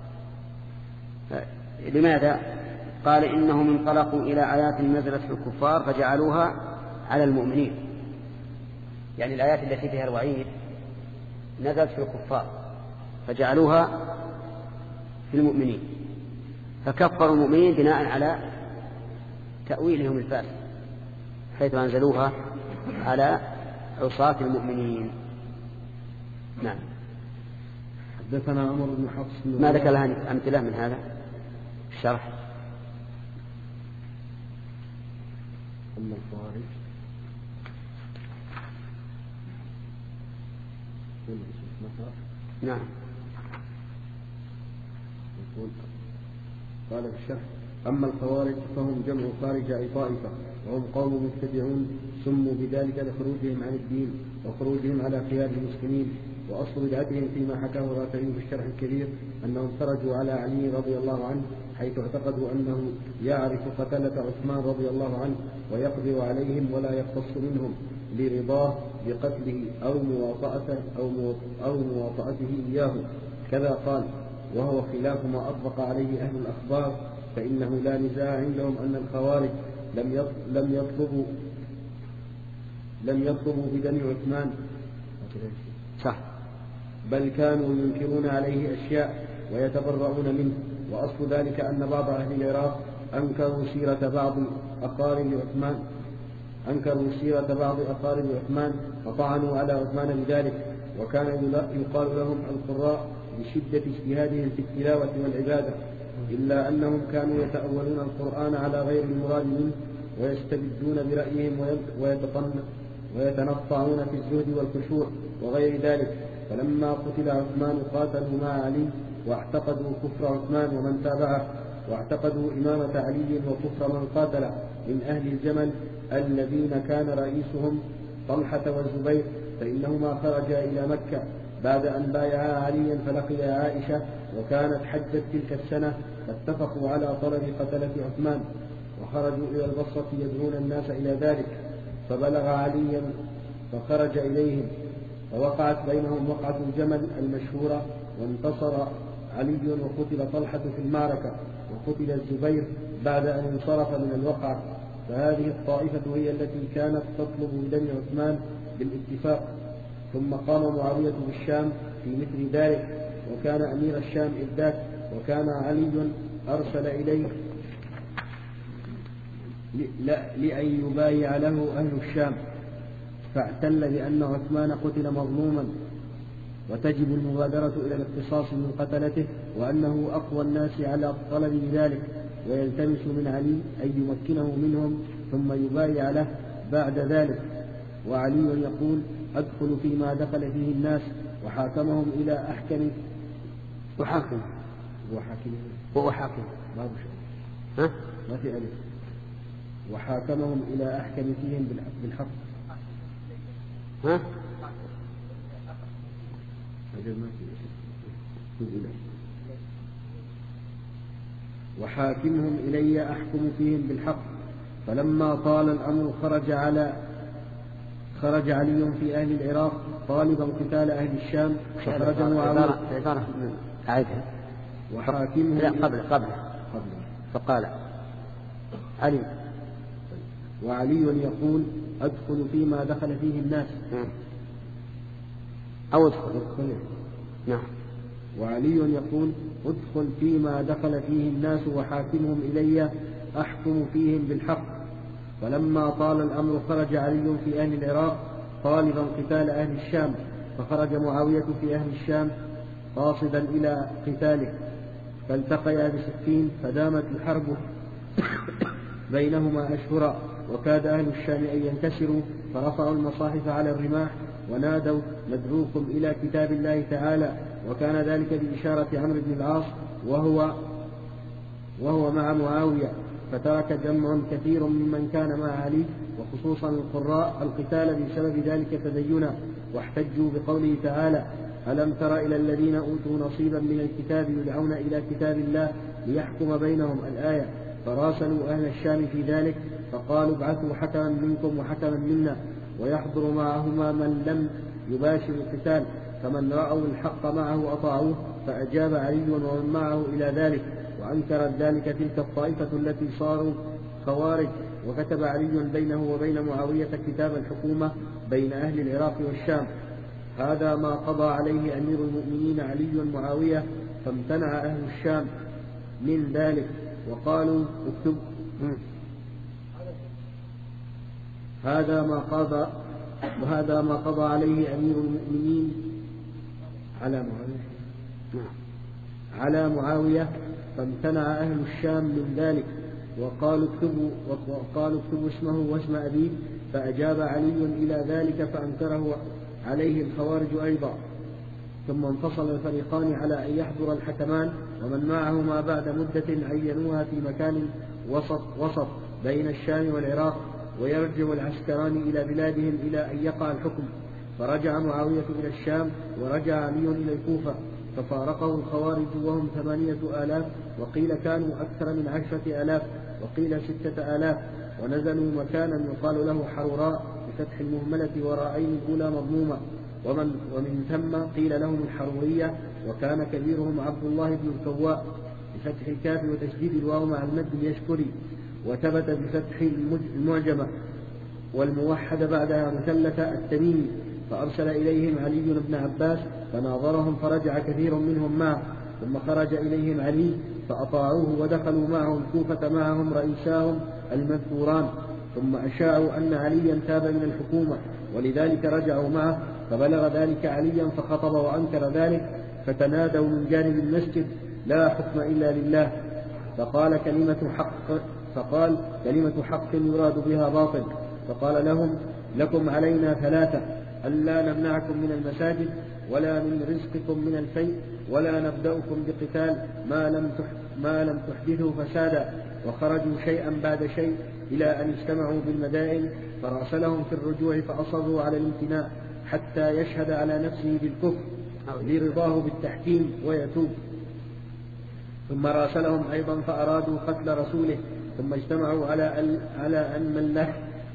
لماذا؟ قال إنهم انطلقوا إلى آيات نزلت في الكفار فجعلوها على المؤمنين. يعني الآيات التي فيها الوعيد نزلت في الكفار فجعلوها في المؤمنين فكفروا المؤمنين بناء على تأويلهم الفاسد حيث أنزلوها على عصاة المؤمنين. نعم. حدثنا عمر بن حفص. ما ذكر لها أمثلة من هذا الشرح؟ أما الخوارج نعم. قال في الشرح أما الخوارج فهم جمع خارج أي طائفة وهم قوم مبتدعون سموا بذلك لخروجهم عن الدين وخروجهم على خيار المسلمين. وأصل بدعتهم فيما حكاه الرافعي في الشرح الكبير أنهم خرجوا على علي رضي الله عنه حيث اعتقدوا أنه يعرف قتلة عثمان رضي الله عنه ويقدر عليهم ولا يختص منهم لرضاه بقتله أو مواطأته أو أو مواطأته إياه. كذا قال وهو خلاف ما أطبق عليه أهل الأخبار فإنه لا نزاع عندهم أن الخوارج لم لم يطلبوا لم يطلبوا بدم عثمان صح بل كانوا ينكرون عليه أشياء ويتبرؤون منه. وأصل ذلك أن بعض أهل العراق أنكروا سيرة بعض أقارب عثمان أنكروا سيرة بعض أقارب عثمان فطعنوا على عثمان بذلك. وكان يقال لهم القراء بشدة اجتهادهم في التلاوة والعبادة إلا أنهم كانوا يتأولون القرآن على غير المراد منه ويستبدون برأيهم ويتنطعون في الزهد والخشوع وغير ذلك. فلما قتل عثمان قاتلوا مع علي واعتقدوا كفر عثمان ومن تابعه واعتقدوا إمامة علي وكفر من قاتل من أهل الجمل الذين كان رئيسهم طلحة والزبير فإنهما خرجا إلى مكة بعد أن بايعا عليا فلقي عائشة وكانت حجت تلك السنة فاتفقوا على طلب قتلة عثمان وخرجوا إلى البصرة يدعون الناس إلى ذلك فبلغ عليا فخرج إليهم فوقعت بينهم وقعة الجمل المشهورة وانتصر علي وقتل طلحة في المعركة وقتل الزبير بعد أن انصرف من الوقعة. فهذه الطائفة هي التي كانت تطلب بدم عثمان بالاتفاق. ثم قام معاوية بالشام في مثل ذلك وكان أمير الشام إذ ذاك وكان علي أرسل إليه لأن يبايع له أهل الشام فاعتل بأن عثمان قتل مظلوما وتجب المبادرة إلى الاقتصاص من قتلته وأنه أقوى الناس على الطلب بذلك ويلتمس من علي أن يمكنه منهم ثم يبايع له بعد ذلك. وعلي يقول أدخل فيما دخل فيه الناس وحاكمهم إلى أحكم وحاكم وحاكم وحاكم ما بشر ها ما في ألف. وحاكمهم إلى أحكم فيهم بالحق. ها وحاكمهم إلي أحكم فيهم بالحق. فلما طال الأمر خرج على خرج علي في أهل العراق طالبا قتال أهل الشام فخرج معاوية. عبارة أعيدها. وحاكمهم لا قبل قبل قبل فقال علي وعلي يقول أدخل فيما دخل فيه الناس أو ادخل. نعم. وعلي يقول ادخل فيما دخل فيه الناس وحاكمهم إلي أحكم فيهم بالحق. فلما طال الأمر خرج علي في أهل العراق طالبا قتال أهل الشام فخرج معاوية في أهل الشام قاصدا إلى قتاله فالتقيا بسكين فدامت الحرب بينهما أشهرا وكاد أهل الشام أن ينكسروا فرفعوا المصاحف على الرماح ونادوا ندعوكم إلى كتاب الله تعالى. وكان ذلك بإشارة عمرو بن العاص وهو وهو مع معاوية. فترك جمع كثير ممن كان مع علي وخصوصا القراء القتال بسبب ذلك تدينا واحتجوا بقوله تعالى ألم تر إلى الذين أوتوا نصيبا من الكتاب يدعون إلى كتاب الله ليحكم بينهم الآية. فراسلوا أهل الشام في ذلك فقالوا ابعثوا حكما منكم وحكما منا ويحضر معهما من لم يباشر القتال فمن رأوا الحق معه أطاعوه. فأجاب علي ومن معه إلى ذلك وأنكرت ذلك تلك الطائفة التي صاروا خوارج. وكتب علي بينه وبين معاوية كتاب الحكومة بين أهل العراق والشام. هذا ما قضى عليه أمير المؤمنين علي معاوية فامتنع أهل الشام من ذلك وقالوا اكتب. هذا ما قضى وهذا ما قضى عليه أمير المؤمنين على معاوية على معاوية فامتنع أهل الشام من ذلك وقالوا اكتبوا وقالوا اكتبوا اسمه واسم أبيه. فأجاب علي إلى ذلك فأنكره عليه الخوارج أيضا. ثم انفصل الفريقان على أن يحضر الحكمان ومن معهما بعد مدة عينوها في مكان وسط وسط بين الشام والعراق ويرجع العسكران إلى بلادهم إلى أن يقع الحكم. فرجع معاوية إلى الشام ورجع علي إلى الكوفة ففارقه الخوارج وهم ثمانية آلاف وقيل كانوا أكثر من عشرة آلاف وقيل ستة آلاف ونزلوا مكانا يقال له حروراء بفتح المهملة وراءين الأولى مضمومة ومن, ومن ثم قيل لهم الحرورية وكان كبيرهم عبد الله بن الكواء بفتح الكاف وتشديد الواو مع المد اليشكري وثبت بفتح المعجمة والموحد بعدها مثلث التميمي. فأرسل إليهم علي بن عباس فناظرهم فرجع كثير منهم معه ثم خرج إليهم علي فأطاعوه ودخلوا معه الكوفة معهم رئيساهم المذكوران ثم أشاعوا أن عليا تاب من الحكومة ولذلك رجعوا معه فبلغ ذلك عليا فخطب وأنكر ذلك فتنادوا من جانب المسجد لا حكم إلا لله. فقال كلمة حق فقال كلمة حق يراد بها باطل. فقال لهم لكم علينا ثلاثة ألا نمنعكم من المساجد ولا من رزقكم من الفيء ولا نبدأكم بقتال ما لم ما لم تحدثوا فسادا. وخرجوا شيئا بعد شيء إلى أن اجتمعوا بالمدائن فراسلهم في الرجوع فأصروا على الامتناع حتى يشهد على نفسه بالكفر لرضاه بالتحكيم ويتوب. ثم راسلهم أيضا فأرادوا قتل رسوله ثم اجتمعوا على أن على أن من لا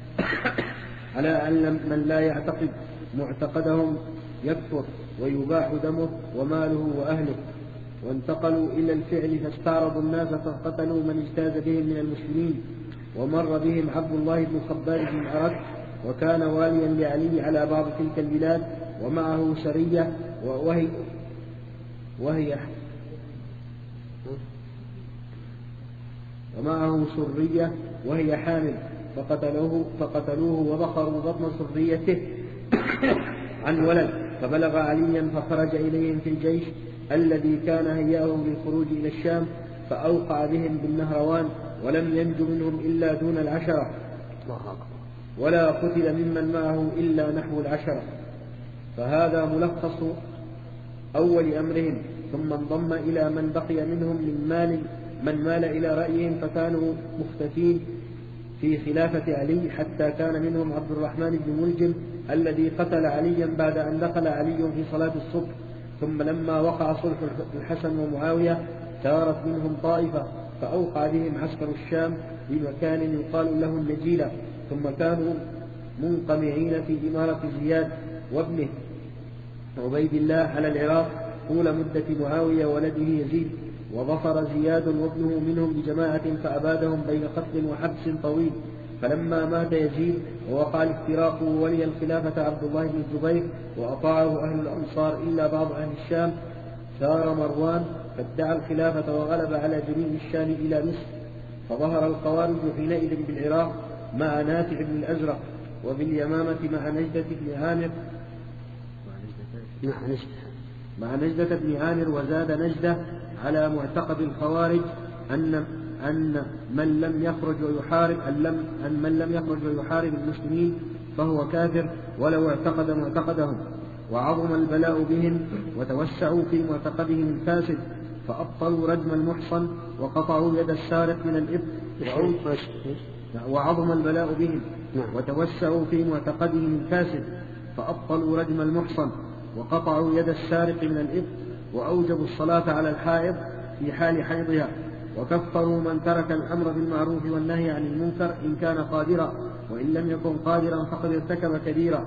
على أن من لا يعتقد معتقدهم يكفر ويباح دمه وماله وأهله. وانتقلوا إلى الفعل فاستعرضوا الناس فقتلوا من اجتاز بهم من المسلمين. ومر بهم عبد الله بن خباب بن أرد وكان واليا لعلي على بعض تلك البلاد ومعه سرية وهي وهي ومعه سرية وهي حامل فقتلوه فقتلوه وبخروا بطن سريته عن ولد. فبلغ عليا فخرج إليهم في الجيش الذي كان هيأهم للخروج إلى الشام فأوقع بهم بالنهروان ولم ينج منهم إلا دون العشرة ولا قتل ممن معه إلا نحو العشرة. فهذا ملخص أول أمرهم. ثم انضم إلى من بقي منهم من مال من مال إلى رأيهم فكانوا مختفين في خلافة علي، حتى كان منهم عبد الرحمن بن ملجم الذي قتل عليا بعد أن دخل علي في صلاة الصبح. ثم لما وقع صلح الحسن ومعاوية ثارت منهم طائفة فأوقع بهم عسكر الشام بمكان يقال له النجيلة، ثم كانوا منقمعين في إمارة زياد وابنه عبيد الله على العراق طول مدة معاوية ولده يزيد، وظفر زياد وابنه منهم بجماعة فأبادهم بين قتل وحبس طويل. فلما مات يزيد ووقع الافتراق وولي الخلافة عبد الله بن الزبير وأطاعه أهل الأنصار إلا بعض أهل الشام، سار مروان فادعى الخلافة وغلب على جنوب الشام إلى مصر، فظهر الخوارج حينئذ بالعراق مع نافع بن الأزرق، وباليمامة مع نجدة بن عامر مع نجدة بن عامر. وزاد نجدة على معتقد الخوارج أن أن من لم يخرج ويحارب أن, لم أن من لم يخرج ويحارب المسلمين فهو كافر ولو اعتقد معتقدهم. وعظم البلاء بهم وتوسعوا في معتقدهم الفاسد، فأبطلوا رجم المحصن وقطعوا يد السارق من الإبط. وعظم البلاء بهم وتوسعوا في معتقدهم الفاسد، فأبطلوا رجم المحصن وقطعوا يد السارق من الإبط، وأوجبوا الصلاة على الحائض في حال حيضها، وكفروا من ترك الأمر بالمعروف والنهي عن المنكر إن كان قادرا، وإن لم يكن قادرا فقد ارتكب كبيرة.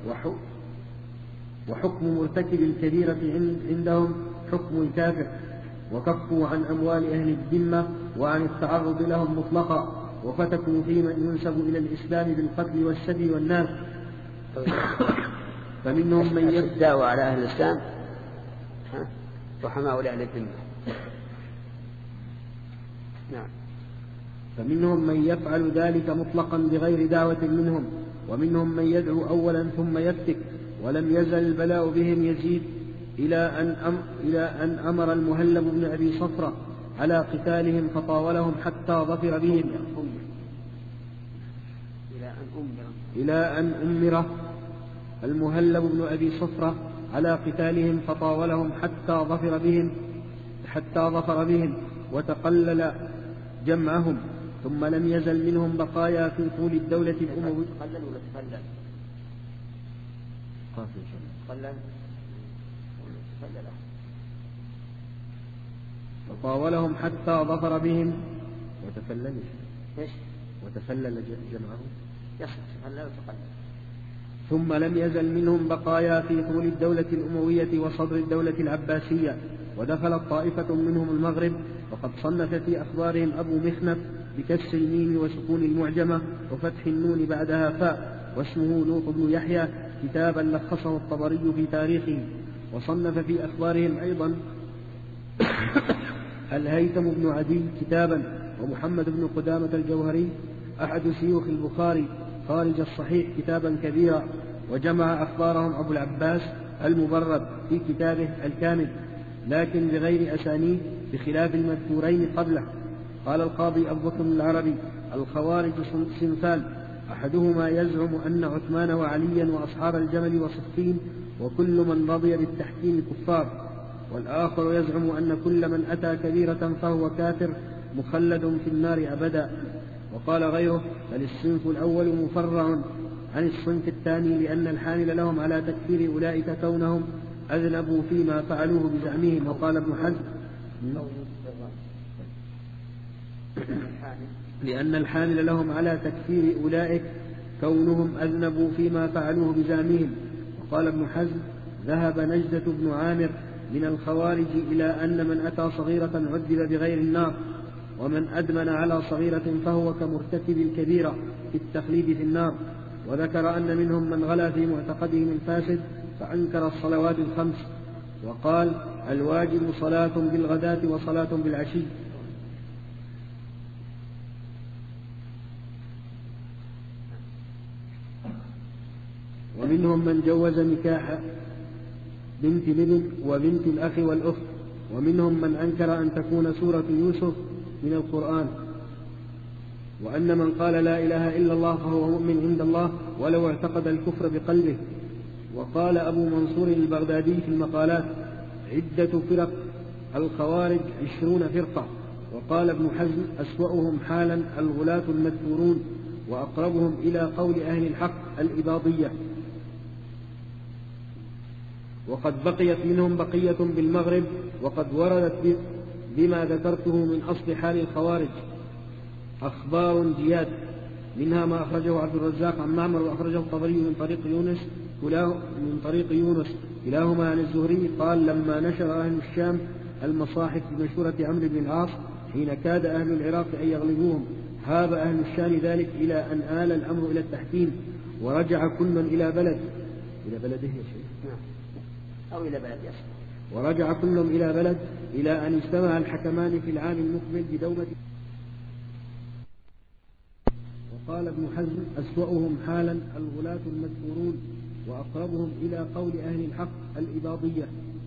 وحكم مرتكب الكبيرة عندهم حكم الكافر. وكفوا عن أموال أهل الذمة وعن التعرض لهم مطلقا، وفتكوا في من ينسب إلى الإسلام بالقتل والسبي والناس. فمنهم من يدعوا على أهل الإسلام وحماوا لأهل الذمة. نعم. فمنهم من يفعل ذلك مطلقا بغير دعوة منهم، ومنهم من يدعو أولا ثم يفتك. ولم يزل البلاء بهم يزيد إلى أن, أم إلى أن أمر المهلب بن أبي صفرة على قتالهم فطاولهم حتى ظفر بهم إلى أن أمر المهلب بن أبي صفرة على قتالهم فطاولهم حتى ظفر بهم حتى ظفر بهم وتقلل جمعهم. ثم لم يزل منهم بقايا في طول الدولة الأموية. تقلل ولا تقلل؟ تقلل فطاولهم حتى ظفر بهم وتفلل ايش؟ وتفلل جمعهم. يصح تفلل وتقلل. ثم لم يزل منهم بقايا في طول الدولة الأموية وصدر الدولة العباسية، ودخلت طائفة منهم المغرب. وقد صنف في أخبارهم أبو مخنف بكسر الميم وسكون المعجمة وفتح النون بعدها فاء، واسمه لوط بن يحيى، كتابا لخصه الطبري في تاريخه. وصنف في أخبارهم أيضا الهيثم بن عدي كتابا، ومحمد بن قدامة الجوهري أحد شيوخ البخاري خارج الصحيح كتابا كبيرا. وجمع أخبارهم أبو العباس المبرد في كتابه الكامل، لكن بغير أسانيد بخلاف المذكورين قبله. قال القاضي أبو بكر العربي: الخوارج صنفان، أحدهما يزعم أن عثمان وعليا وأصحاب الجمل وصفين وكل من رضي بالتحكيم كفار، والآخر يزعم أن كل من أتى كبيرة فهو كافر مخلد في النار أبدا. وقال غيره: بل الصنف الأول مفرع عن الصنف الثاني، لأن الحامل لهم على تكفير أولئك كونهم أذنبوا فيما فعلوه بزعمهم. وقال ابن حزم: لأن الحامل لهم على تكفير أولئك كونهم أذنبوا فيما فعلوه بزعمهم. وقال ابن حزم: ذهب نجدة بن عامر من الخوارج إلى أن من أتى صغيرة عذب بغير النار، ومن أدمن على صغيرة فهو كمرتكب الكبيرة في التخليد في النار. وذكر أن منهم من غلا في معتقدهم الفاسد فأنكر الصلوات الخمس، وقال: الواجب صلاة بالغداة وصلاة بالعشي. ومنهم من جوز نكاح بنت الابن وبنت الأخ والأخت. ومنهم من أنكر أن تكون سورة يوسف من القرآن. وأن من قال لا إله إلا الله فهو مؤمن عند الله ولو اعتقد الكفر بقلبه. وقال أبو منصور البغدادي في المقالات: عدة فرق الخوارج عشرون فرقة. وقال ابن حزم أسوأهم حالا الغلاة المدثورون، وأقربهم إلى قول أهل الحق الإباضية. وقد بقيت منهم بقية بالمغرب، وقد وردت بما ذكرته من أصل حال الخوارج أخبار جياد، منها ما أخرجه عبد الرزاق عن معمر، وأخرجه الطبري من طريق يونس من طريق يونس كلاهما عن الزهري قال: لما نشر أهل الشام المصاحف بمشورة عمرو بن العاص حين كاد أهل العراق أن يغلبوهم، هاب أهل الشام ذلك إلى أن آل الأمر إلى التحكيم، ورجع كل إلى بلد إلى بلده يا شيخ أو إلى بلد يصل ورجع كل إلى بلد إلى أن اجتمع الحكمان في العام المقبل بدولة. وقال ابن حزم أسوأهم حالا الغلاة المدثورون، وأقربهم إلى قول أهل الحق الإباضية.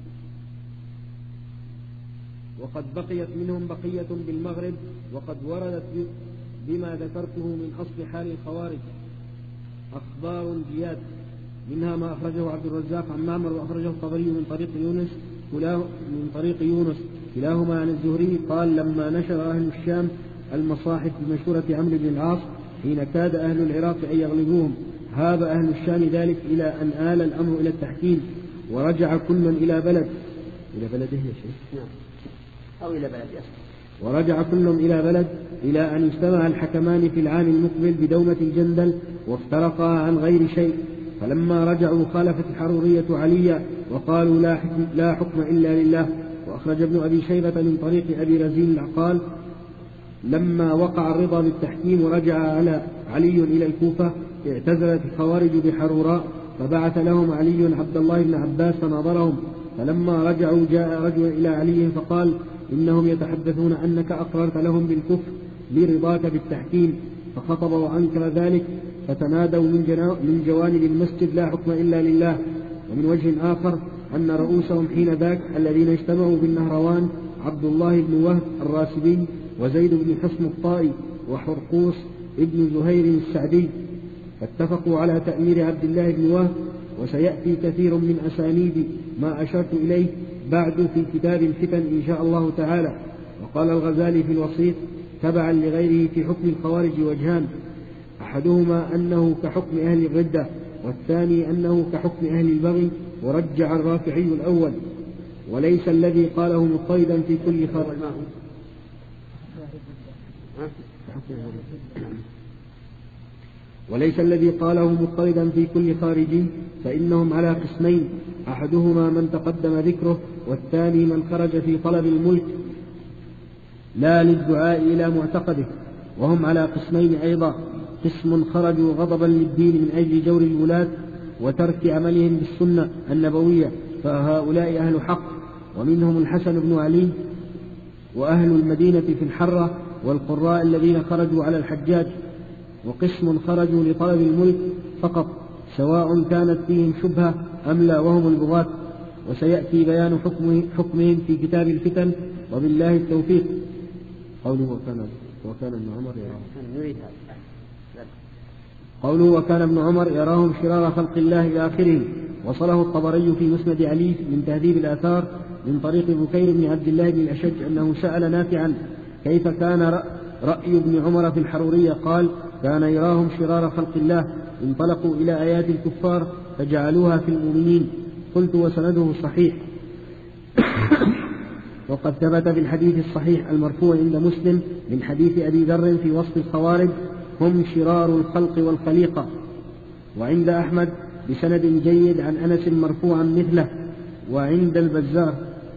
وقد بقيت منهم بقية بالمغرب، وقد وردت بما ذكرته من أصل حال الخوارج أخبار جياد، منها ما أخرجه عبد الرزاق عن معمر، وأخرجه الطبري من طريق يونس من طريق يونس كلاهما عن الزهري قال: لما نشر أهل الشام المصاحف بمشورة عمرو بن العاص حين كاد أهل العراق أن يغلبوهم، هاب أهل الشام ذلك إلى أن آل الأمر إلى التحكيم، ورجع كل إلى بلد إلى بلده يا شيخ أو إلى بلد يصل ورجع كل إلى بلد إلى أن اجتمع الحكمان في العام المقبل بدومة الجندل، وافترقا عن غير شيء. فلما رجعوا خالفت الحرورية عليا وقالوا لا حكم, لا حكم إلا لله. وأخرج ابن أبي شيبة من طريق أبي رزين العقال: لما وقع الرضا بالتحكيم ورجع على علي إلى الكوفة اعتزلت الخوارج بحروراء، فبعث لهم علي عبد الله بن عباس فناظرهم، فلما رجعوا جاء رجل إلى علي فقال: إنهم يتحدثون أنك أقررت لهم بالكفر لرضاك بالتحكيم، فخطب وأنكر ذلك، فتنادوا من جوانب المسجد: لا حكم إلا لله. ومن وجه آخر أن رؤوسهم حين ذاك الذين اجتمعوا بالنهروان عبد الله بن وهب الراسبي، وزيد بن حصن الطائي، وحرقوس ابن زهير السعدي، فاتفقوا على تأمير عبد الله بن وهب. وسيأتي كثير من أسانيد ما أشرت إليه بعد في كتاب الفتن إن شاء الله تعالى. وقال الغزالي في الوسيط تبعا لغيره في حكم الخوارج وجهان: أحدهما أنه كحكم أهل الردة، والثاني أنه كحكم أهل البغي. ورجع الرافعي الأول: وليس الذي قاله مضطردا في كل خارج وليس الذي قاله مضطردا في كل خارج، فإنهم على قسمين: أحدهما من تقدم ذكره، والثاني من خرج في طلب الملك لا للدعاء إلى معتقده. وهم على قسمين أيضا: قسم خرجوا غضبا للدين من أجل جور الولاة وترك عملهم بالسنة النبوية، فهؤلاء أهل حق. ومنهم الحسن بن علي وأهل المدينة في الحرة والقراء الذين خرجوا على الحجاج. وقسم خرجوا لطلب الملك فقط، سواء كانت فيهم شبهة أم لا، وهم البغاة. وسيأتي بيان حكمهم في كتاب الفتن، وبالله التوفيق. قوله وكان وكان ابن عمر يراهم قوله وكان ابن عمر يراهم شرار خلق الله إلى آخره. وصله الطبري في مسند علي من تهذيب الآثار من طريق بكير بن عبد الله بن الأشج أنه سأل نافعا كيف كان رأي ابن عمر في الحرورية، قال: كان يراهم شرار خلق الله، انطلقوا إلى آيات الكفار فجعلوها في المؤمنين. قلت: وسنده صحيح. وقد ثبت في الحديث الصحيح المرفوع عند مسلم من حديث أبي ذر في وصف الخوارج: هم شرار الخلق والخليقة. وعند أحمد بسند جيد عن أنس مرفوعا مثله. وعند البزار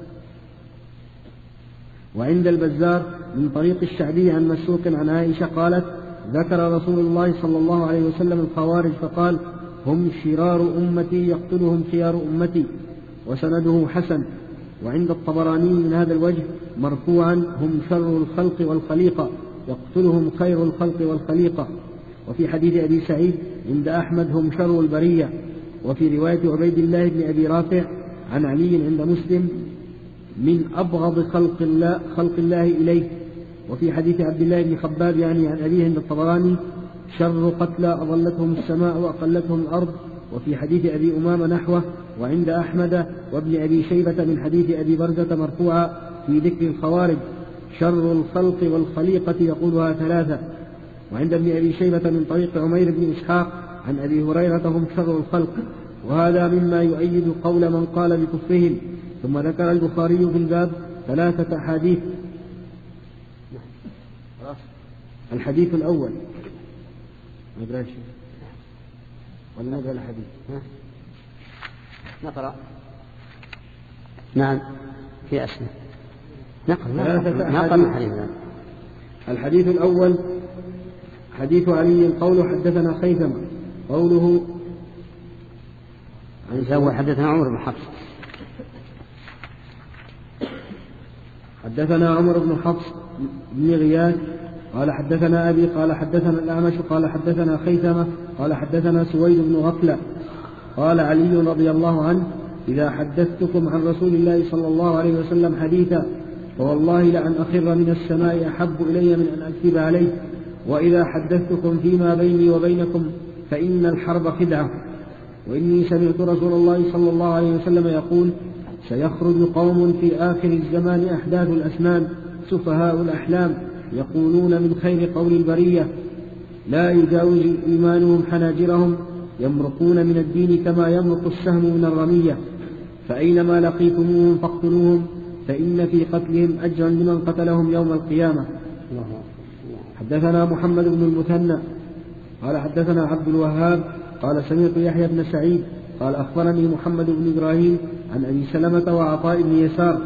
وعند البزار من طريق الشعبي عن مسروق عن عائشة قالت: ذكر رسول الله صلى الله عليه وسلم الخوارج فقال: هم شرار أمتي يقتلهم خيار أمتي. وسنده حسن. وعند الطبراني من هذا الوجه مرفوعا: هم شر الخلق والخليقة يقتلهم خير الخلق والخليقة. وفي حديث أبي سعيد عند أحمد: هم شر البرية. وفي رواية عبيد الله بن أبي رافع عن علي عند مسلم: من أبغض خلق الله, خلق الله إليه. وفي حديث عبد الله بن خباب يعني عن أبيه عند الطبراني: شر قتلى أظلتهم السماء وأقلتهم الأرض. وفي حديث أبي أمامة نحوه. وعند أحمد وابن أبي شيبة من حديث أبي برزة مرفوعا: في ذكر الخوارج شر الخلق والخليقة يقولها ثلاثة. وعند ابن أبي شيبة من طريق عمير بن إسحاق عن أبي هريرة هم شر الخلق، وهذا مما يؤيد قول من قال بكفرهم. ثم ذكر البخاري في الباب ثلاثة أحاديث. الحديث الأول نقرأ شيء ولا نقرأ الحديث؟ نقرأ. نعم في أسماء نقرأ نقرأ الحديث الأول حديث علي قوله حدثنا خيثمة قوله عن حدثنا عمر بن حفص حدثنا عمر بن حفص بن غياث قال حدثنا أبي قال حدثنا الأعمش قال حدثنا خيثمة قال حدثنا سويد بن غفلة قال علي رضي الله عنه إذا حدثتكم عن رسول الله صلى الله عليه وسلم حديثا فوالله لأن أخر من السماء أحب إلي من أن أكذب عليه، وإذا حدثتكم فيما بيني وبينكم فإن الحرب خدعة، وإني سمعت رسول الله صلى الله عليه وسلم يقول سيخرج قوم في آخر الزمان أحداث الأسنان سفهاء الأحلام يقولون من خير قول البرية لا يجاوز إيمانهم حناجرهم يمرقون من الدين كما يمرق السهم من الرمية، فأينما لقيتموهم فاقتلوهم فإن في قتلهم أجرا لمن قتلهم يوم القيامة. حدثنا محمد بن المثنى قال حدثنا عبد الوهاب قال سمعت يحيى بن سعيد قال أخبرني محمد بن إبراهيم عن أبي سلمة وعطاء بن يسار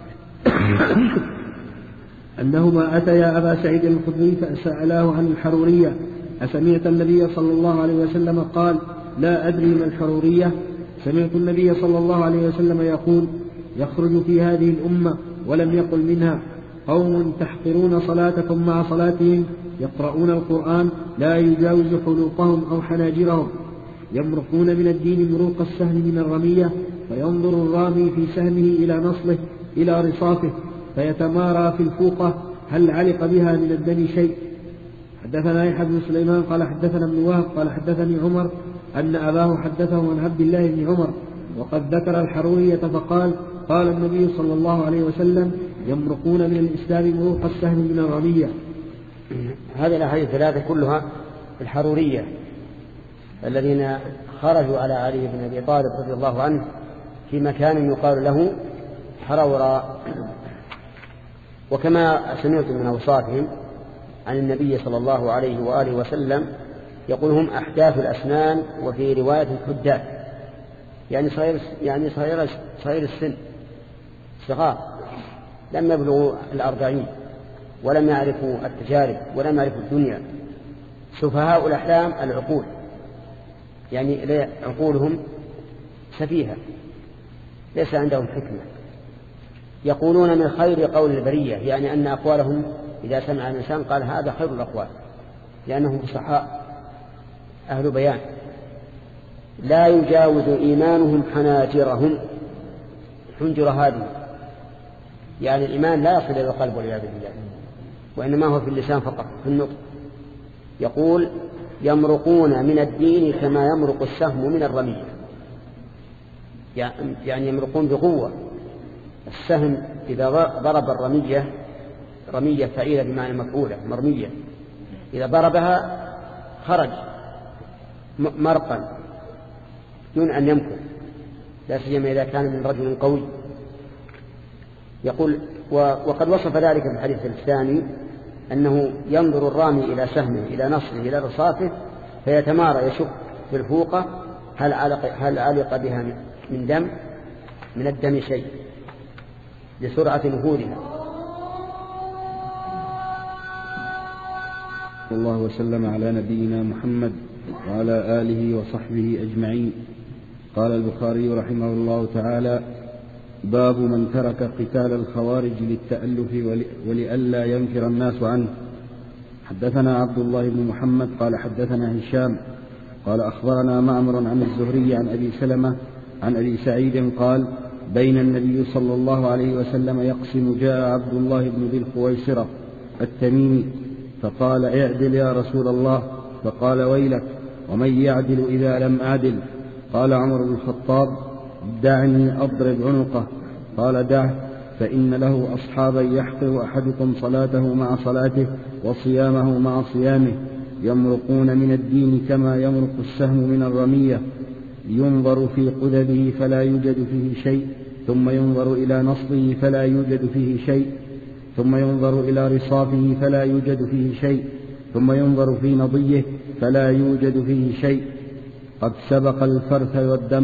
أنهما أتيا أبا سعيد الخدري فسألاه عن الحرورية أسمعت النبي صلى الله عليه وسلم قال لا أدري ما الحرورية؟ سمعت النبي صلى الله عليه وسلم يقول يخرج في هذه الأمة ولم يقل منها قوم تحقرون صلاتكم مع صلاتهم يقرؤون القرآن لا يجاوز حلوقهم أو حناجرهم يمرقون من الدين مروق السهم من الرمية فينظر الرامي في سهمه إلى نصله إلى رصافه فيتمارى في الفوقة هل علق بها من الدم شيء. حدثنا يحيى بن سليمان قال حدثنا ابن وهب قال حدثني عمر أن أباه حدثه عن عبد الله بن عمر وقد ذكر الحرورية فقال قال النبي صلى الله عليه وسلم يمرقون من الإسلام مروق السهم من الرمية. هذه الأحاديث الثلاثة كلها الحرورية الذين خرجوا على علي بن أبي طالب رضي الله عنه في مكان يقال له حرورا. وكما سمعت من أوصافهم عن النبي صلى الله عليه وآله وسلم يقول هم أحداث الأسنان، وفي رواية الحداث يعني صغير يعني صغير صغير السن صغار لم يبلغوا الأربعين ولم يعرفوا التجارب ولم يعرفوا الدنيا. سفهاء الأحلام العقول يعني عقولهم سفيهة ليس عندهم حكمة يقولون من خير قول البرية يعني أن أقوالهم إذا سمع الإنسان قال هذا خير الأقوال لأنهم فصحاء أهل بيان. لا يجاوز إيمانهم حناجرهم. حنجر هذه يعني الإيمان لا يصل إلى القلب والعياذ بالله وإنما هو في اللسان فقط في النطق. يقول يمرقون من الدين كما يمرق السهم من الرمية يعني يمرقون بقوة. السهم إذا ضرب الرمية رمية فعيلة بمعنى مفعولة مرمية إذا ضربها خرج مرقا دون أن يمكن لا سيما إذا كان من رجل قوي. يقول وقد وصف ذلك في الحديث الثاني أنه ينظر الرامي إلى سهمه إلى نصره إلى رصافه فيتمارى يشك في الفوقة هل علق, هل علق بها من دم من الدم شيء لسرعة نفوذها. الله وسلم على نبينا محمد وعلى آله وصحبه أجمعين. قال البخاري رحمه الله تعالى باب من ترك قتال الخوارج للتألف ولئلا ينفر الناس عنه. حدثنا عبد الله بن محمد قال حدثنا هشام قال أخبرنا معمر عن الزهري عن أبي سلمة عن أبي سعيد قال بين النبي صلى الله عليه وسلم يقسم جاء عبد الله بن ذي الخويصرة التميمي فقال اعدل يا رسول الله فقال ويلك ومن يعدل إذا لم أعدل. قال عمر بن الخطاب دعني أضرب عنقه قال دعه فإن له أصحابا يحقر أحدكم صلاته مع صلاته وصيامه مع صيامه، يمرقون من الدين كما يمرق السهم من الرمية، ينظر في قذبه فلا يوجد فيه شيء، ثم ينظر إلى نصله فلا يوجد فيه شيء، ثم ينظر إلى رصافه فلا يوجد فيه شيء، ثم ينظر في نضيه فلا يوجد فيه شيء، قد سبق الفرث والدم.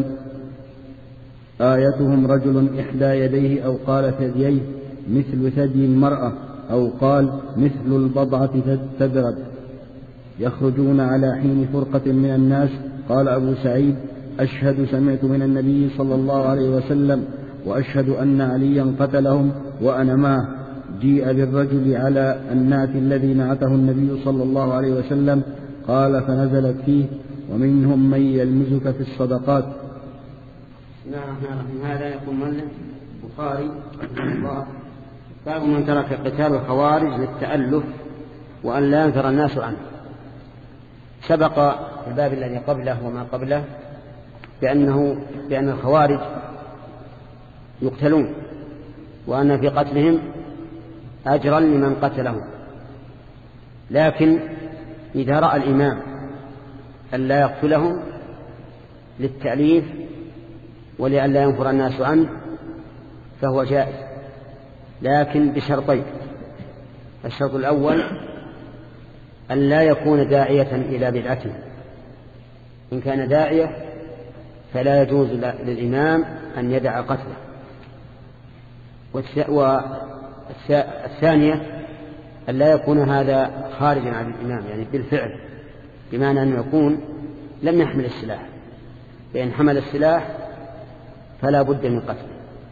آيتهم رجل إحدى يديه أو قال ثدييه مثل ثدي المرأة، أو قال مثل البضعة تدرد، يخرجون على حين فرقة من الناس. قال أبو سعيد: أشهد سمعت من النبي صلى الله عليه وسلم، وأشهد أن عليا قتلهم وأنا معه. جيء بالرجل على النعت الذي نعته النبي صلى الله عليه وسلم، قال: فنزلت فيه: ومنهم من يلمزك في الصدقات. بسم الله الرحمن الرحيم. هذا يقول مؤلف البخاري رحمه الله: باب من ترك قتال الخوارج للتألف وأن لا ينفر الناس عنه. سبق في الباب الذي قبله وما قبله بأنه بأن الخوارج يقتلون، وأن في قتلهم أجرا لمن قتلهم، لكن إذا رأى الإمام أن لا يقتلهم للتأليف ولأن لا ينفر الناس عنه فهو جائز، لكن بشرطين: الشرط الأول أن لا يكون داعية إلى بدعته، إن كان داعية فلا يجوز للإمام أن يدع قتله. والثانية أن لا يكون هذا خارجا عن الإمام، يعني بالفعل، بمعنى أنه يكون لم يحمل السلاح، فإن حمل السلاح فلا بد من قتله،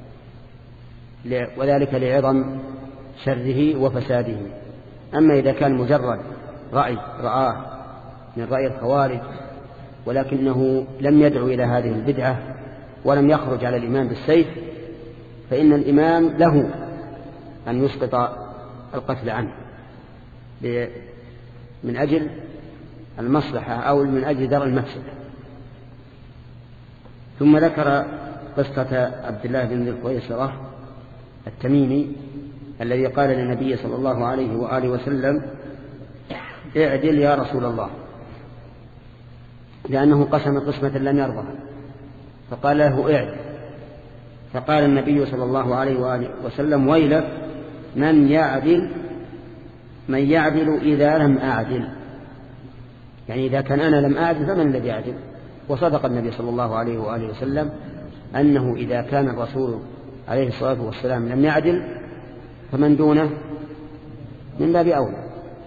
وذلك لعظم شره وفساده. أما إذا كان مجرد رأي رآه من رأي الخوارج ولكنه لم يدعو إلى هذه البدعة ولم يخرج على الإمام بالسيف، فإن الإمام له أن يسقط القتل عنه من أجل المصلحة أو من أجل درء المفسدة. ثم ذكر قصة عبد الله بن ذي القويصرة التميمي الذي قال للنبي صلى الله عليه وآله وسلم: اعدل يا رسول الله، لأنه قسم قسمة لم يرضها، فقال له: اعدل. فقال النبي صلى الله عليه وآله وسلم: ويلك، من يعدل من يعدل إذا لم أعدل، يعني إذا كان أنا لم أعدل فمن الذي يعدل؟ وصدق النبي صلى الله عليه وآله وسلم أنه إذا كان الرسول عليه الصلاة والسلام لم يعدل فمن دونه من باب أولى.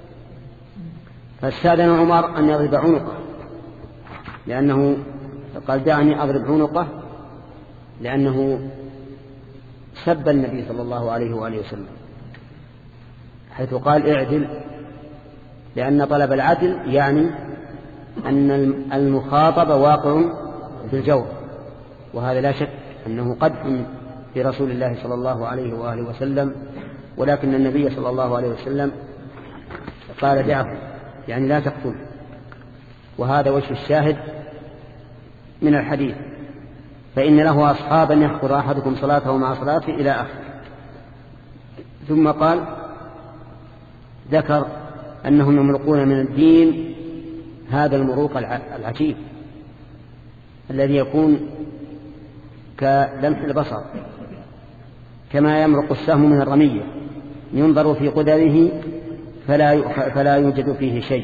فاستأذن عمر أن يضرب عنقه، لأنه قال: دعني أضرب عنقه، لأنه سب النبي صلى الله عليه وآله وسلم، حيث قال: اعدل، لأن طلب العدل يعني أن المخاطب واقع بالجور، وهذا لا شك أنه قدح في رسول الله صلى الله عليه وآله وسلم، ولكن النبي صلى الله عليه وسلم قال: دعه، يعني لا تقتل. وهذا وجه الشاهد من الحديث: فإن له أصحابا يحقر أحدكم صلاته مع صلاته إلى آخره. ثم قال ذكر أنهم يمرقون من الدين هذا المروق العجيب الذي يكون كلمح البصر، كما يمرق السهم من الرمية، ينظر في قدره فلا فلا يوجد فيه شيء.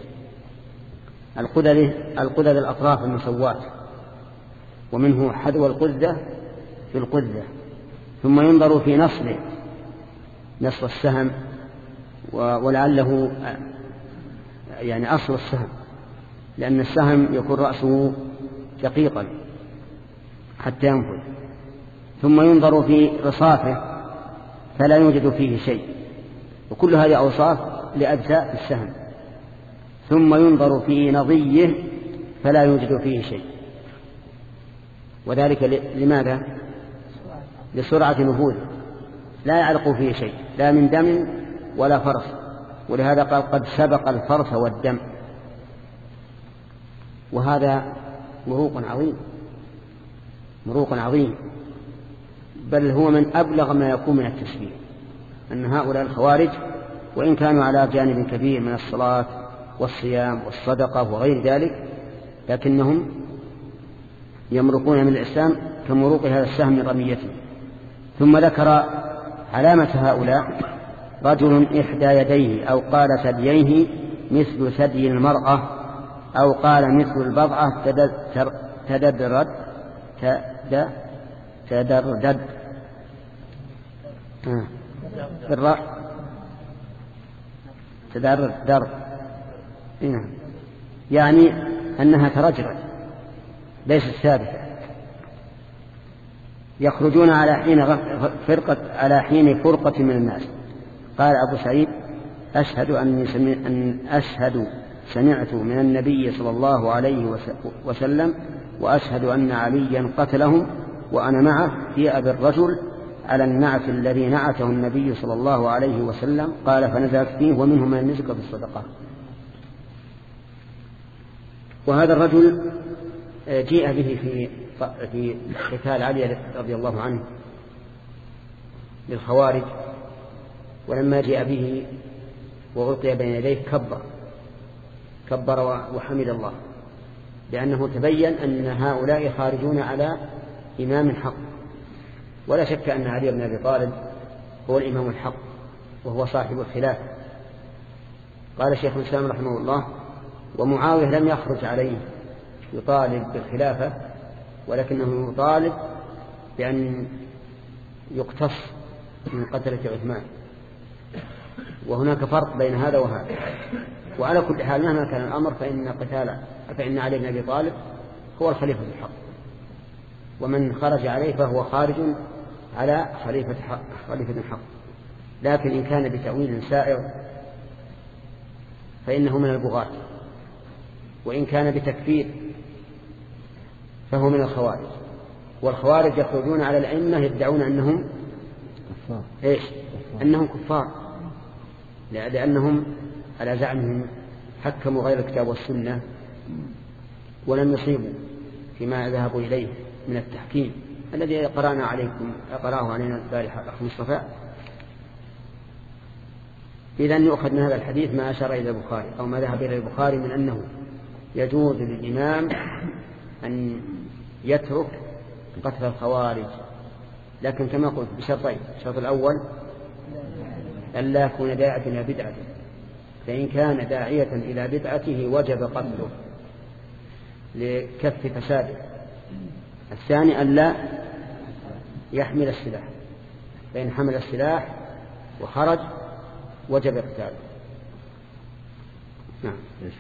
القدر القدر الأطراف المسوات، ومنه حذو القدة في القدة. ثم ينظر في نصله، نصل السهم، ولعله يعني أصل السهم، لأن السهم يكون رأسه دقيقا حتى ينفذ. ثم ينظر في رصافه فلا يوجد فيه شيء، وكل هذه أوصاف لأجزاء السهم. ثم ينظر في نضيه فلا يوجد فيه شيء، وذلك لماذا؟ لسرعة نفوذه، لا يعلق فيه شيء، لا من دم ولا فرث، ولهذا قال: قد سبق الفرث والدم. وهذا مروق عظيم، مروق عظيم بل هو من أبلغ ما يكون من التشبيه، أن هؤلاء الخوارج وإن كانوا على جانب كبير من الصلاة والصيام والصدقة وغير ذلك، لكنهم يمرقون من الإسلام كمروق هذا السهم من رميته. ثم ذكر علامة هؤلاء: رجل إحدى يديه أو قال ثدييه مثل ثدي المرأة أو قال مثل البضعة تدردد تدردد بالراء تدردد يعني أنها ترجرج ليست ثابتة. يخرجون على حين فرقة على حين فرقة من الناس. قال أبو سعيد: أشهد أني سمع أن أشهد سمعت من النبي صلى الله عليه وسلم وأشهد أن عليا قتلهم وأنا معه في أبي الرجل على النعت الذي نعته النبي صلى الله عليه وسلم. قال: فنزلت فيه ومنهم من نزك في الصدقة. وهذا الرجل جيء به في في قتال علي رضي الله عنه للخوارج، ولما جاء به وغطي بين يديه كبر كبر وحمد الله، لأنه تبين أن هؤلاء خارجون على إمام حق. ولا شك أن علي بن أبي طالب هو الإمام الحق وهو صاحب الخلافة. قال شيخ الإسلام رحمه الله: ومعاوية لم يخرج عليه يطالب بالخلافة، ولكنه يطالب بأن يقتص من قتلة عثمان. وهناك فرق بين هذا وهذا. وعلى كل حال مهما كان الأمر فإن قتال فإن علي بن أبي طالب هو الخليفة الحق، ومن خرج عليه فهو خارج على خليفة حق خليفة الحق. لكن إن كان بتأويل سائر فإنه من البغاة، وإن كان بتكفير فهو من الخوارج. والخوارج يخرجون على الأئمة يدعون أنهم كفار. إيش؟ أنهم كفار، لأنهم على زعمهم حكموا غير الكتاب والسنة ولم يصيبوا فيما ذهبوا إليه من التحكيم الذي قرأنا عليكم قرأه علينا البارحة الأخ مصطفى. إذن يؤخذ من هذا الحديث ما أشار إلى البخاري أو ما ذهب إلى البخاري من أنه يجوز للإمام أن يترك قتل الخوارج، لكن كما قلت بشرطين: الشرط الأول ألا يكون داعية إلى بدعة، فإن كان داعية إلى بدعته وجب قتله لكف فساده. الثاني ألا يحمل السلاح، فإن حمل السلاح وخرج وجب قتاله. نعم.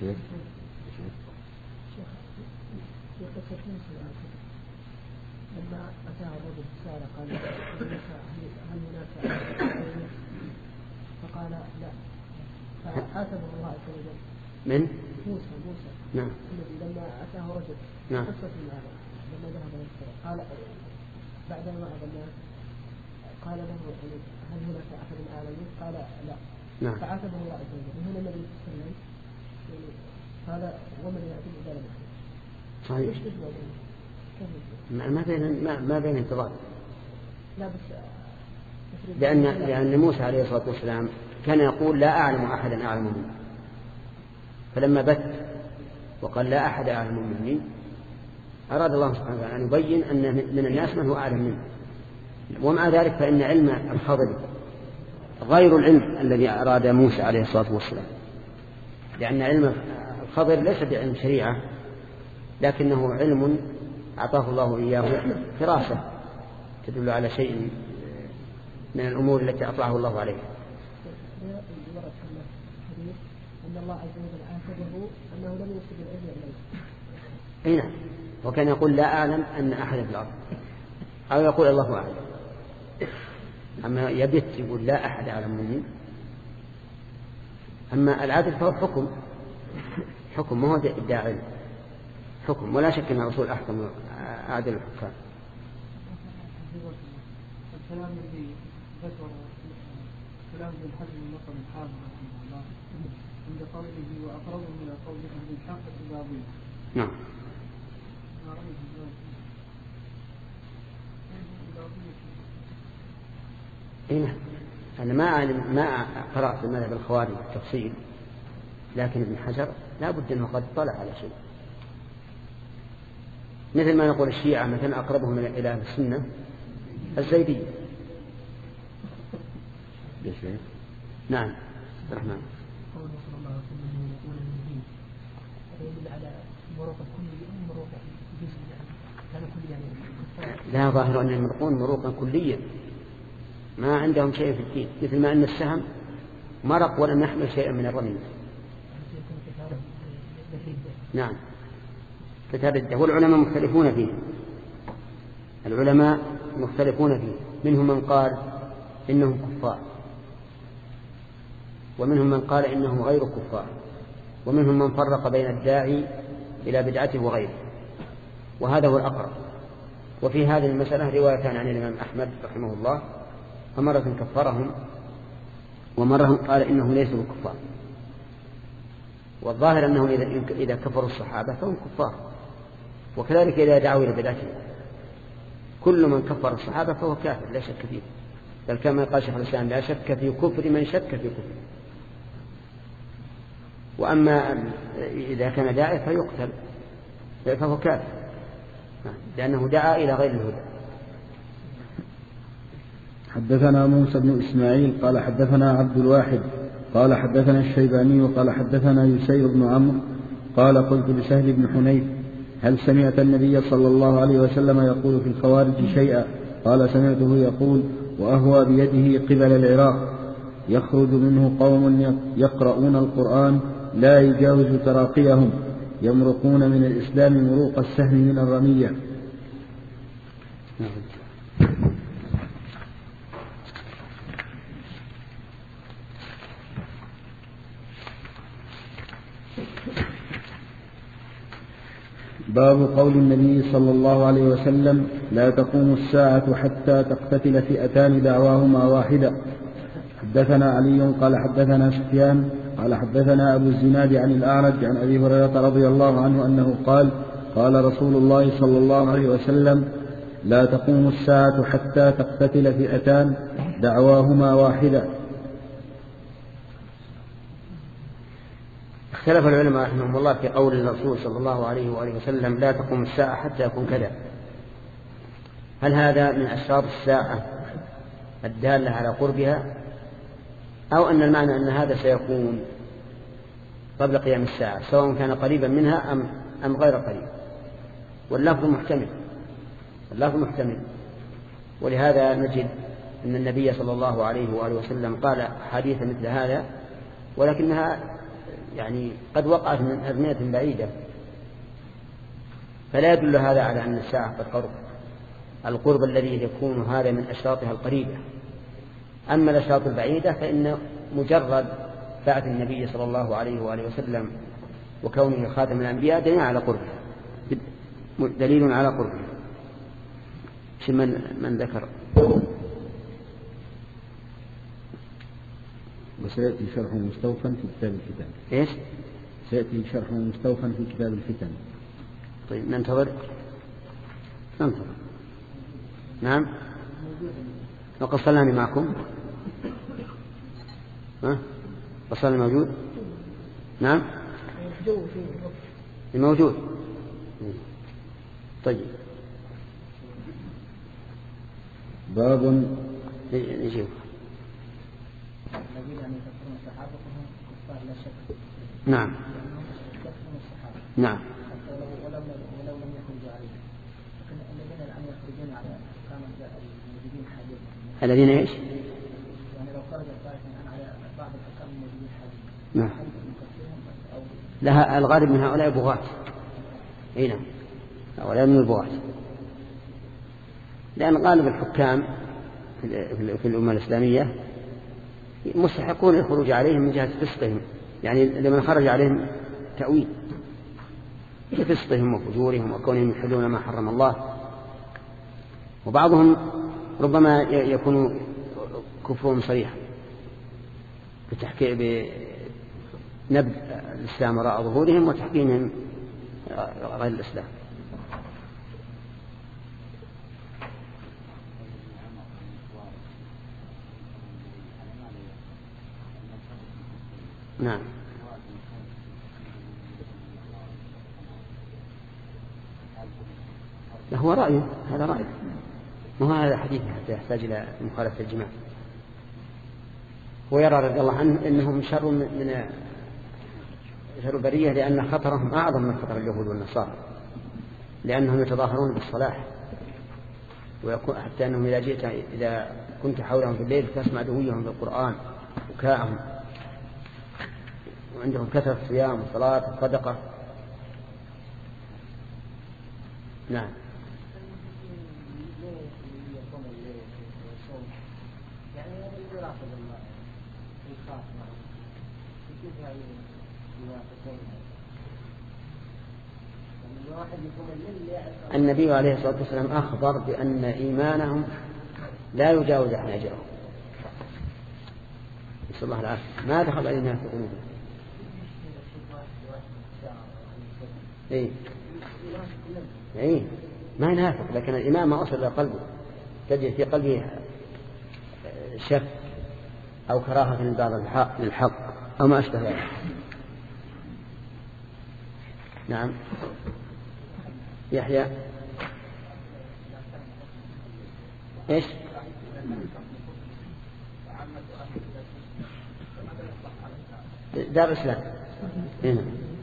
لما أتاه الرجل سارة قال: هل هناك؟ فقال: لا. فآتبه الله عز وجل. من؟ موسى موسى نعم. الذي لما أتاه رجل نعم. قصة الآية لما ذهب إلى السارة قال بعد ما أظن قال له: هل هناك أحد من العالمين؟ قال: لا. نعم. فآتبه الله عز وجل. هنا النبي صلى الله عليه وسلم قال: ومن يأتي بدل محمد. صحيح. ما بين ما, ما بين انتظار. لا بس لأن لأن موسى عليه الصلاة والسلام كان يقول: لا أعلم أحدا أعلم مني، فلما بت وقال: لا أحد أعلم مني، أراد الله سبحانه وتعالى أن يبين أن من الناس من هو أعلم منه. ومع ذلك فإن علم الخضر غير العلم الذي أراد موسى عليه الصلاة والسلام، لأن علم الخضر ليس بعلم شريعة، لكنه علم أعطاه الله إياه فراسة تدل على شيء من الأمور التي أطلعه الله عليه. أن الله عز وجل عاتبه أنه لم يسب العلم إليه. أي نعم. وكان يقول: لا أعلم أن أحد في الأرض، أو يقول: الله أعلم. أما يبت يقول: لا أحد أعلم مني. أما العدل فهو حكم حكم ما هو ادعاء علم، حكم. ولا شك أن الرسول أحكم عادل الحكام. الكلام الذي ذكر كلام ابن حزم المصري الحافظ رحمه الله عند قوله: وأقربه إلى قول أهل الحق الباطل. نعم. إيه أنا ما أعلم ما قرأت المذهب الخوارج بالتفصيل، لكن ابن حجر لا بد أنه قد طلع على شيء، مثل ما نقول الشيعة مثلا أقربهم إلى أهل السنة الزيدية. نعم الرحمن. لا، ظاهر أن المرقون مروقا كليا ما عندهم شيء في الدين، مثل ما أن السهم مرق ولم يحمل شيئا من الرمي. نعم كتاب الدة، والعلماء مختلفون فيه، العلماء مختلفون فيه، منهم من قال إنهم كفار، ومنهم من قال إنهم غير كفار، ومنهم من فرق بين الداعي إلى بدعته وغيره، وهذا هو الأقرب. وفي هذه المسألة روايتان عن الإمام أحمد رحمه الله، فمرة كفرهم ومرة قال إنهم ليسوا كفار، والظاهر أنهم إذا كفروا الصحابة فهم كفار، وكذلك إذا دعوا إلى بدعتهم. كل من كفر الصحابة فهو كافر لا شك فيه، بل كما قال شيخ الإسلام لا شك في كفر من شك في كفر. وأما إذا كان داعي فيقتل فهو كافر لأنه دعا إلى غير الهدى. حدثنا موسى بن إسماعيل قال حدثنا عبد الواحد قال حدثنا الشيباني قال حدثنا يسير بن عمرو قال قلت لسهل بن حنيف هل سمعت النبي صلى الله عليه وسلم يقول في الخوارج شيئا؟ قال سمعته يقول وأهوى بيده قبل العراق يخرج منه قوم يقرؤون القرآن لا يجاوز تراقيهم يمرقون من الإسلام مروق السهم من الرمية. باب قول النبي صلى الله عليه وسلم لا تقوم الساعة حتى تقتتل فئتان دعواهما واحدة. حدثنا علي قال حدثنا سفيان قال حدثنا أبو الزناد عن الأعرج عن أبي هريرة رضي الله عنه أنه قال قال رسول الله صلى الله عليه وسلم لا تقوم الساعة حتى تقتتل فئتان دعواهما واحدة. اختلف العلماء رحمهم الله في قول الرسول صلى الله عليه وآله وسلم لا تقوم الساعة حتى يكون كذا، هل هذا من أشراط الساعة الدالة على قربها، أو أن المعنى أن هذا سيكون قبل قيام الساعة سواء كان قريبا منها أم, أم غير قريب؟ واللفظ محتمل، اللفظ محتمل. ولهذا نجد أن النبي صلى الله عليه وآله وسلم قال حديث مثل هذا، ولكنها يعني قد وقعت من أزمنة بعيدة، فلا يدل هذا على أن الساعة قد قرب. القرب الذي يكون هذا من أشراطها القريبة. أما الأشراط البعيدة فإن مجرد بعث النبي صلى الله عليه وآله وسلم وكونه خاتم الأنبياء دليل على قربه، دليل على قربه. من من ذكر وسيأتي شرح مستوفى في كتاب الفتن. إيش؟ سيأتي شرح مستوفى في كتاب الفتن. طيب ننتظر ننتظر. نعم وقد صلاني معكم. ها وصلني موجود. نعم موجود. طيب باب نجيب. الذين يكفرون الصحابة هم كفار لا شك. نعم نعم ولو ولو لم يخرجوا عليه، لكن الذين الآن يخرجون على أحكام الموجودين حاليا. الذين ايش؟ يعني لو خرج الطائفة الآن على بعض الأحكام الموجودين حاليا. نعم. لها الغالب من هؤلاء بغاة. اي نعم هؤلاء من البغاة، لأن غالب الحكام في الأمة الإسلامية مستحقون الخروج عليهم من جهة فسقهم، يعني لمن خرج عليهم تأويل لفسقهم وفجورهم وكونهم يحلون ما حرم الله. وبعضهم ربما يكون كفرهم صريحا بتحكي بنبذ الإسلام وراء ظهورهم وتحكيمهم غير الإسلام. نعم. هو رأيه، هذا رأيه، وهو هذا حديث حتى يحتاج إلى مخالفة الجماع. ويرى رضي الله عنه أنهم شر من شر برية، لأن خطرهم أعظم من خطر اليهود والنصارى، لأنهم يتظاهرون بالصلاح، ويكون حتى أنهم إذا جئت إذا كنت حولهم في الليل تسمع دويهم بالقرآن وكاءهم، وعندهم كثرة صيام وصلاة وصدقة. نعم. النبي عليه الصلاة والسلام أخبر بأن إيمانهم لا يجاوز حناجرهم، نسأل الله العافية، ما دخل علينا في قلوبنا. إيه إيه ما ينافق، لكن الإيمان ما وصل إلى قلبه، تجد في قلبه شك أو كراهة لبعض الحق أو ما أشبه ذلك. نعم. يحيى إيش؟ دار الإسلام. هنا.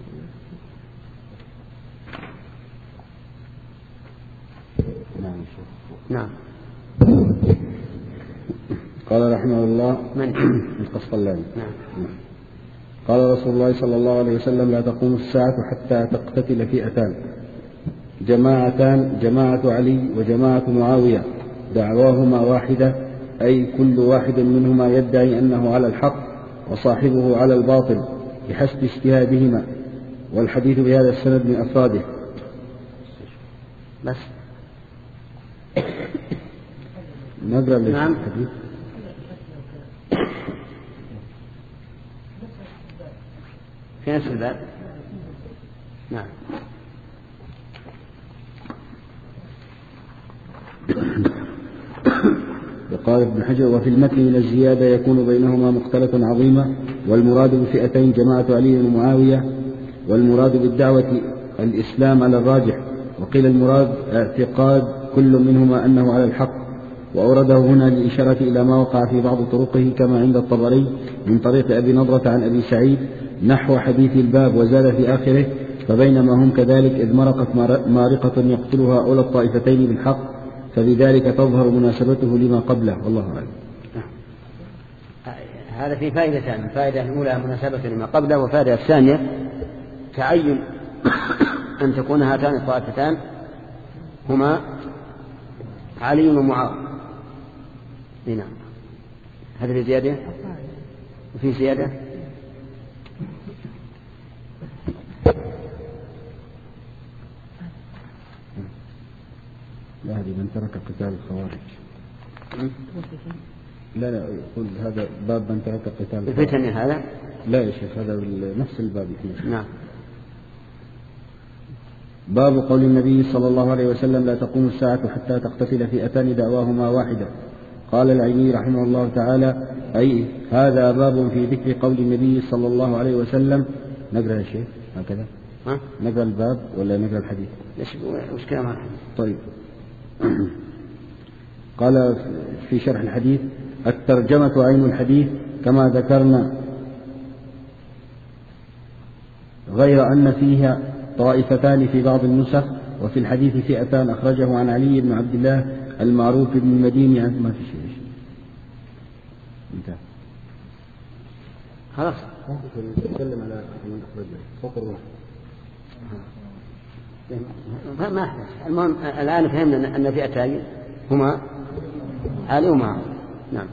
نعم. قال رحمه الله من القسطلاني. نعم. قال رسول الله صلى الله عليه وسلم: لا تقوم الساعة حتى تقتتل فئتان، جماعتان، جماعة علي وجماعة معاوية، دعواهما واحدة، أي كل واحد منهما يدعي أنه على الحق وصاحبه على الباطل بحسب اجتهادهما. والحديث بهذا السند من أفراده. بس نقرأ نعم. الحديث. في نفس الباب. نعم. وقال ابن حجر: وفي المتن من الزيادة يكون بينهما مختلف عظيمة، والمراد بفئتين جماعة علي ومعاوية، والمراد بالدعوة الإسلام على الراجح، وقيل المراد اعتقاد كل منهما أنه على الحق، وأورده هنا للإشارة إلى ما وقع في بعض طرقه كما عند الطبري من طريق أبي نضرة عن أبي سعيد نحو حديث الباب، وزاد في آخره: فبينما هم كذلك إذ مرقت مارقة يقتلها أولى الطائفتين بالحق، فبذلك تظهر مناسبته لما قبله، والله أعلم. هذا في فائدتان: الفائدة الأولى مناسبة لما قبله، وفائدة الثانية تعين أن تكون هاتان الطائفتان هما علي ومعاوية. نعم. هذا في زيادة وفي زيادة لا، هذه من ترك قتال الخوارج. لا لا يقول هذا باب من ترك قتال الفتن هذا. لا يا شيخ، هذا نفس الباب. نعم. باب قول النبي صلى الله عليه وسلم: لا تقوم الساعة حتى تقتتل فئتان دعواهما واحدة. قال العيني رحمه الله تعالى: أي هذا باب في ذكر قول النبي صلى الله عليه وسلم. نقرأ يا شيخ هكذا؟ ها؟ نقرأ الباب ولا نقرأ الحديث؟ وش كلام الحديث؟ طيب. قال في شرح الحديث: الترجمة عين الحديث كما ذكرنا، غير أن فيها طائفتان في بعض النسخ، وفي الحديث فئتان، أخرجه عن علي بن عبد الله المعروف بن المديني. عن ما في شيء انتهى خلاص. نتكلم على من أخرجه فوق الروح. ما أحدث. المهم الآن فهمنا أن فئتين هما علي ومعاوية. نعم.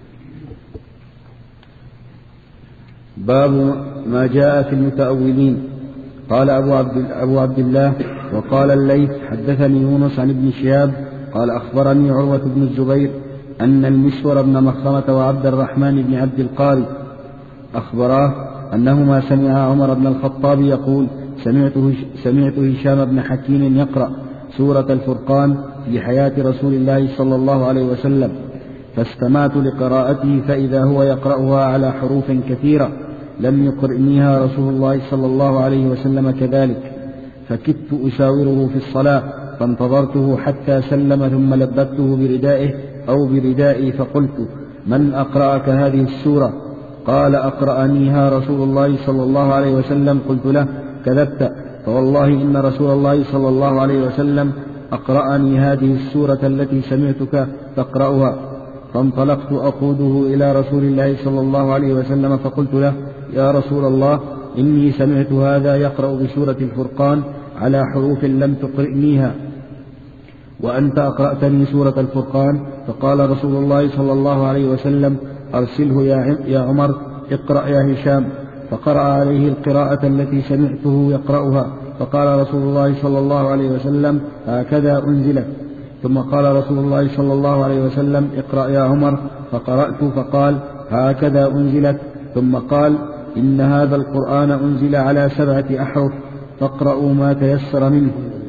باب ما جاء في المتأولين. قال أبو عبد, أبو عبد الله: وقال الليث حدثني يونس عن ابن شهاب قال أخبرني عروة بن الزبير أن المسور بن مخرمة وعبد الرحمن بن عبد القاري أخبراه أنهما سمعا عمر بن الخطاب يقول: سمعت, سمعت هشام بن حكيم يقرأ سورة الفرقان في حياة رسول الله صلى الله عليه وسلم، فاستمعت لقراءته فإذا هو يقرأها على حروف كثيرة، لم يقرئنيها رسول الله صلى الله عليه وسلم كذلك، فكدت أشاوره في الصلاة فانتظرته حتى سلم ثم لببته بردائه أو بردائي فقلت: من أقرأك هذه السورة؟ قال: أقرأنيها رسول الله صلى الله عليه وسلم. قلت له: كذبت، فوالله إن رسول الله صلى الله عليه وسلم أقرأني هذه السورة التي سمعتك تقرأها. فانطلقت أقوده إلى رسول الله صلى الله عليه وسلم فقلت له: يا رسول الله، إني سمعت هذا يقرأ بسورة الفرقان على حروف لم تقرئنيها، وأنت أقرأتني سورة الفرقان. فقال رسول الله صلى الله عليه وسلم: أرسله يا عمر، اقرأ يا هشام. فقرأ عليه القراءة التي سمعته يقرأها، فقال رسول الله صلى الله عليه وسلم: هكذا أنزلت. ثم قال رسول الله صلى الله عليه وسلم: اقرأ يا عمر. فقرأت فقال: هكذا أنزلت. ثم قال: إن هذا القرآن أنزل على سبعة أحرف، فاقرأوا ما تيسر منه.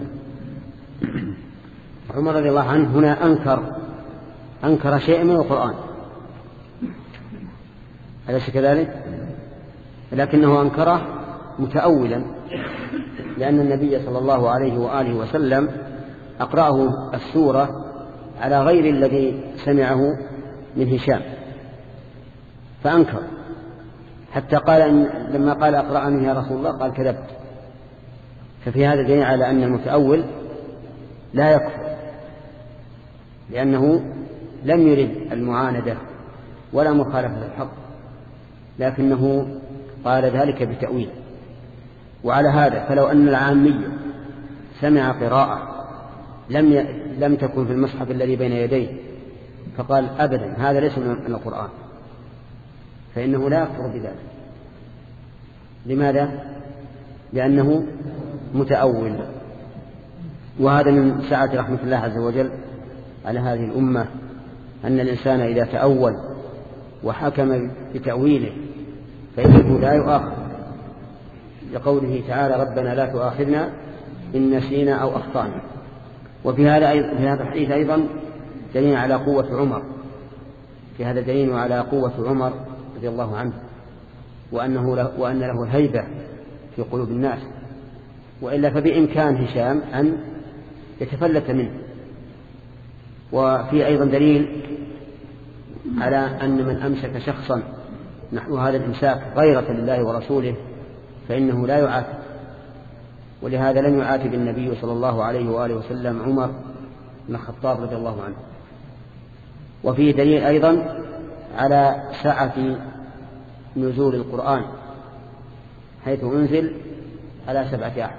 عمر رضي الله عنه هنا أنكر أنكر شيء من القرآن، أليس كذلك؟ لكنه أنكره متأولا، لأن النبي صلى الله عليه وآله وسلم أقرأه السورة على غير الذي سمعه من هشام، فأنكر حتى قال إن لما قال: أقرأني يا رسول الله، قال: كذبت. ففي هذا دليل على أن المتأول لا يكفر، لأنه لم يرد المعاندة ولا مخالفة الحق، لكنه قال ذلك بتأويل. وعلى هذا فلو أن العامي سمع قراءة لم ي... لم تكن في المصحف الذي بين يديه فقال: أبدا هذا ليس من القرآن، فإنه لا يكفر بذلك. لماذا؟ لأنه متأول. وهذا من سعة رحمة الله عز وجل على هذه الأمة، أن الإنسان إذا تأول وحكم بتأويله فإنه لا يؤاخذ، لقوله تعالى: ربنا لا تؤاخذنا إن نسينا أو أخطأنا. وفي هذا في هذا الحديث أيضا دليل على قوة عمر، في هذا دليل على قوة عمر رضي الله عنه، وأنه له وأن له الهيبة في قلوب الناس، وإلا فبإمكان هشام أن يتفلت منه. وفي أيضا دليل على أن من أمسك شخصا نحو هذا الإمساك غيرة لله ورسوله فإنه لا يعاتب، ولهذا لم يعاتب النبي صلى الله عليه وآله وسلم عمر بن الخطاب رضي الله عنه. وفيه دليل أيضا على سعة نزول القرآن، حيث أنزل على سبعة أحرف،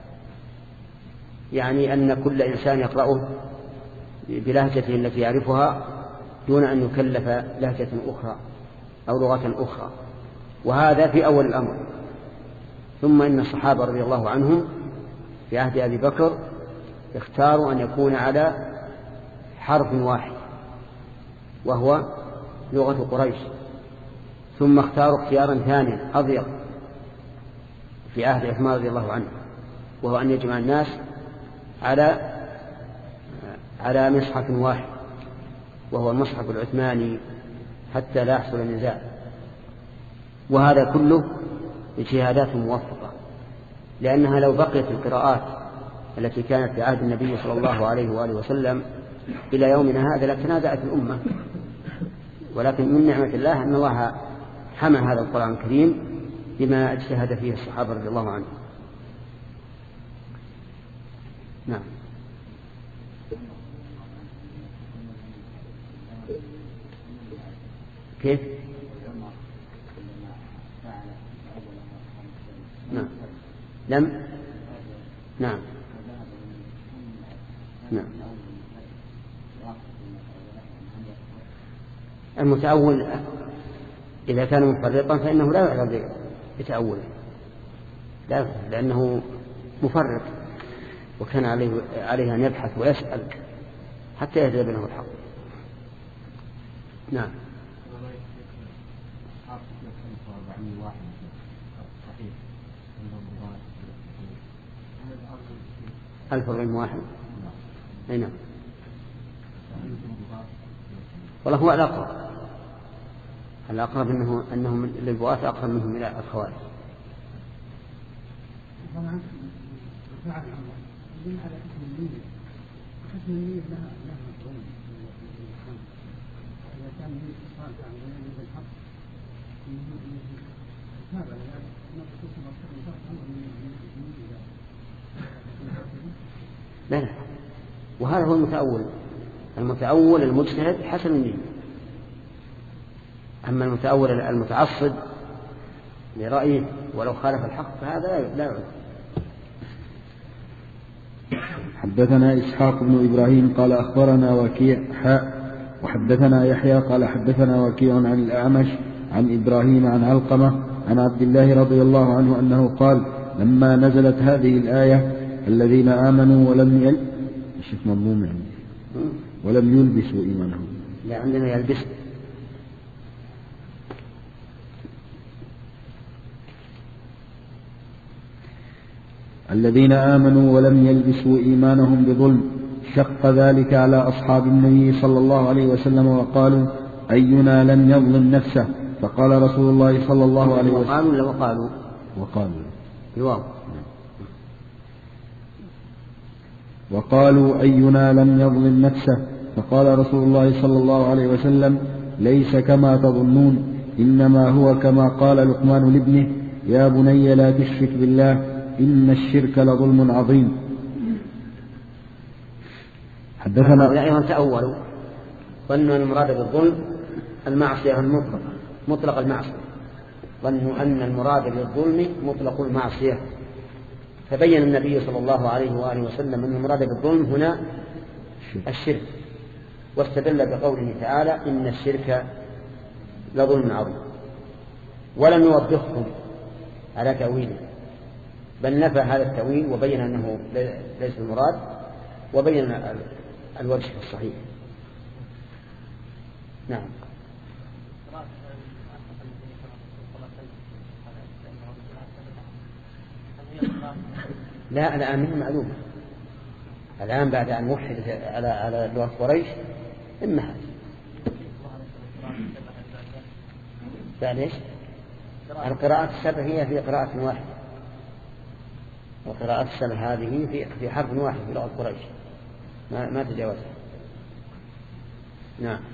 يعني أن كل إنسان يقرأه بلهجته التي يعرفها دون أن يكلف لهجة أخرى أو لغة أخرى، وهذا في أول الأمر. ثم إن الصحابة رضي الله عنهم في عهد أبي بكر اختاروا أن يكون على حرف واحد وهو لغة قريش، ثم اختاروا اختيارا ثانيا أضيق في عهد عثمان رضي الله عنه، وهو أن يجمع الناس على على مصحف واحد وهو المصحف العثماني حتى لا يحصل النزاع. وهذا كله اجتهادات موفقة، لأنها لو بقيت القراءات التي كانت في عهد النبي صلى الله عليه وآله وسلم إلى يومنا هذا لتنازعت الأمة، ولكن من نعمة الله أن الله حمى هذا القرآن الكريم بما اجتهد فيه الصحابة رضي الله عنهم. نعم. كيف؟ نعم. لم نعم نعم المتأول إذا كان مفرطا فإنه لا يعذر بتأوله، لا، لأنه مفرط وكان عليه عليه أن يبحث ويسأل حتى يهدي بينه الحق. نعم. ألف وأربعين واحد. أي نعم. والله هو الأقرب، الأقرب أنه أنهم للبغاة أقرب منهم إلى الخوارج. طبعا بعد الله يدل على حكم النية، حكم النية لها لها مفهوم. إذا كان به اتصال تعمل بالحق هذا يعني نقص لا لا، وهذا هو المتأول. المتأول المجتهد حسن النية، أما المتأول المتعصب لرأيه ولو خالف الحق فهذا لا يعلم. حدثنا إسحاق بن إبراهيم قال أخبرنا وكيع حاء وحدثنا يحيى قال حدثنا وكيع عن الأعمش عن إبراهيم عن علقمة عن عبد الله رضي الله عنه أنه قال لما نزلت هذه الآية الذين آمنوا ولم يل شوف مضموم يعني ولم يلبسوا إيمانهم. لا عندنا يلبس. الذين آمنوا ولم يلبسوا إيمانهم بظلم شق ذلك على أصحاب النبي صلى الله عليه وسلم وقالوا أينا لم يظلم نفسه، فقال رسول الله صلى الله عليه وسلم وقالوا لو قالوا وقالوا الواو وقالوا أينا لم يظلم نفسه، فقال رسول الله صلى الله عليه وسلم ليس كما تظنون، إنما هو كما قال لقمان لابنه يا بني لا تشرك بالله إن الشرك لظلم عظيم. حدثنا هؤلاء تأولوا ظنوا أن المراد بالظلم المعصية المطلقة مطلق المعصية، ظنوا أن المراد بالظلم مطلق المعصية، فبين النبي صلى الله عليه وآله وسلم أن المراد بالظلم هنا الشرك، واستدل بقوله تعالى إن الشرك لظلم عظيم، ولم يوضحهم على تأويله، بل نفى هذا التأويل وبين أنه ليس المراد، وبين الوجه الصحيح. نعم. لا الآن منه معلومة، الآن بعد أن وحد على على لغة قريش إما هذا بعد إيش؟ القراءات السبع هي في قراءة واحدة، وقراءات السبع هذه في في حرف واحد في لغة قريش ما ما تجاوزها. نعم.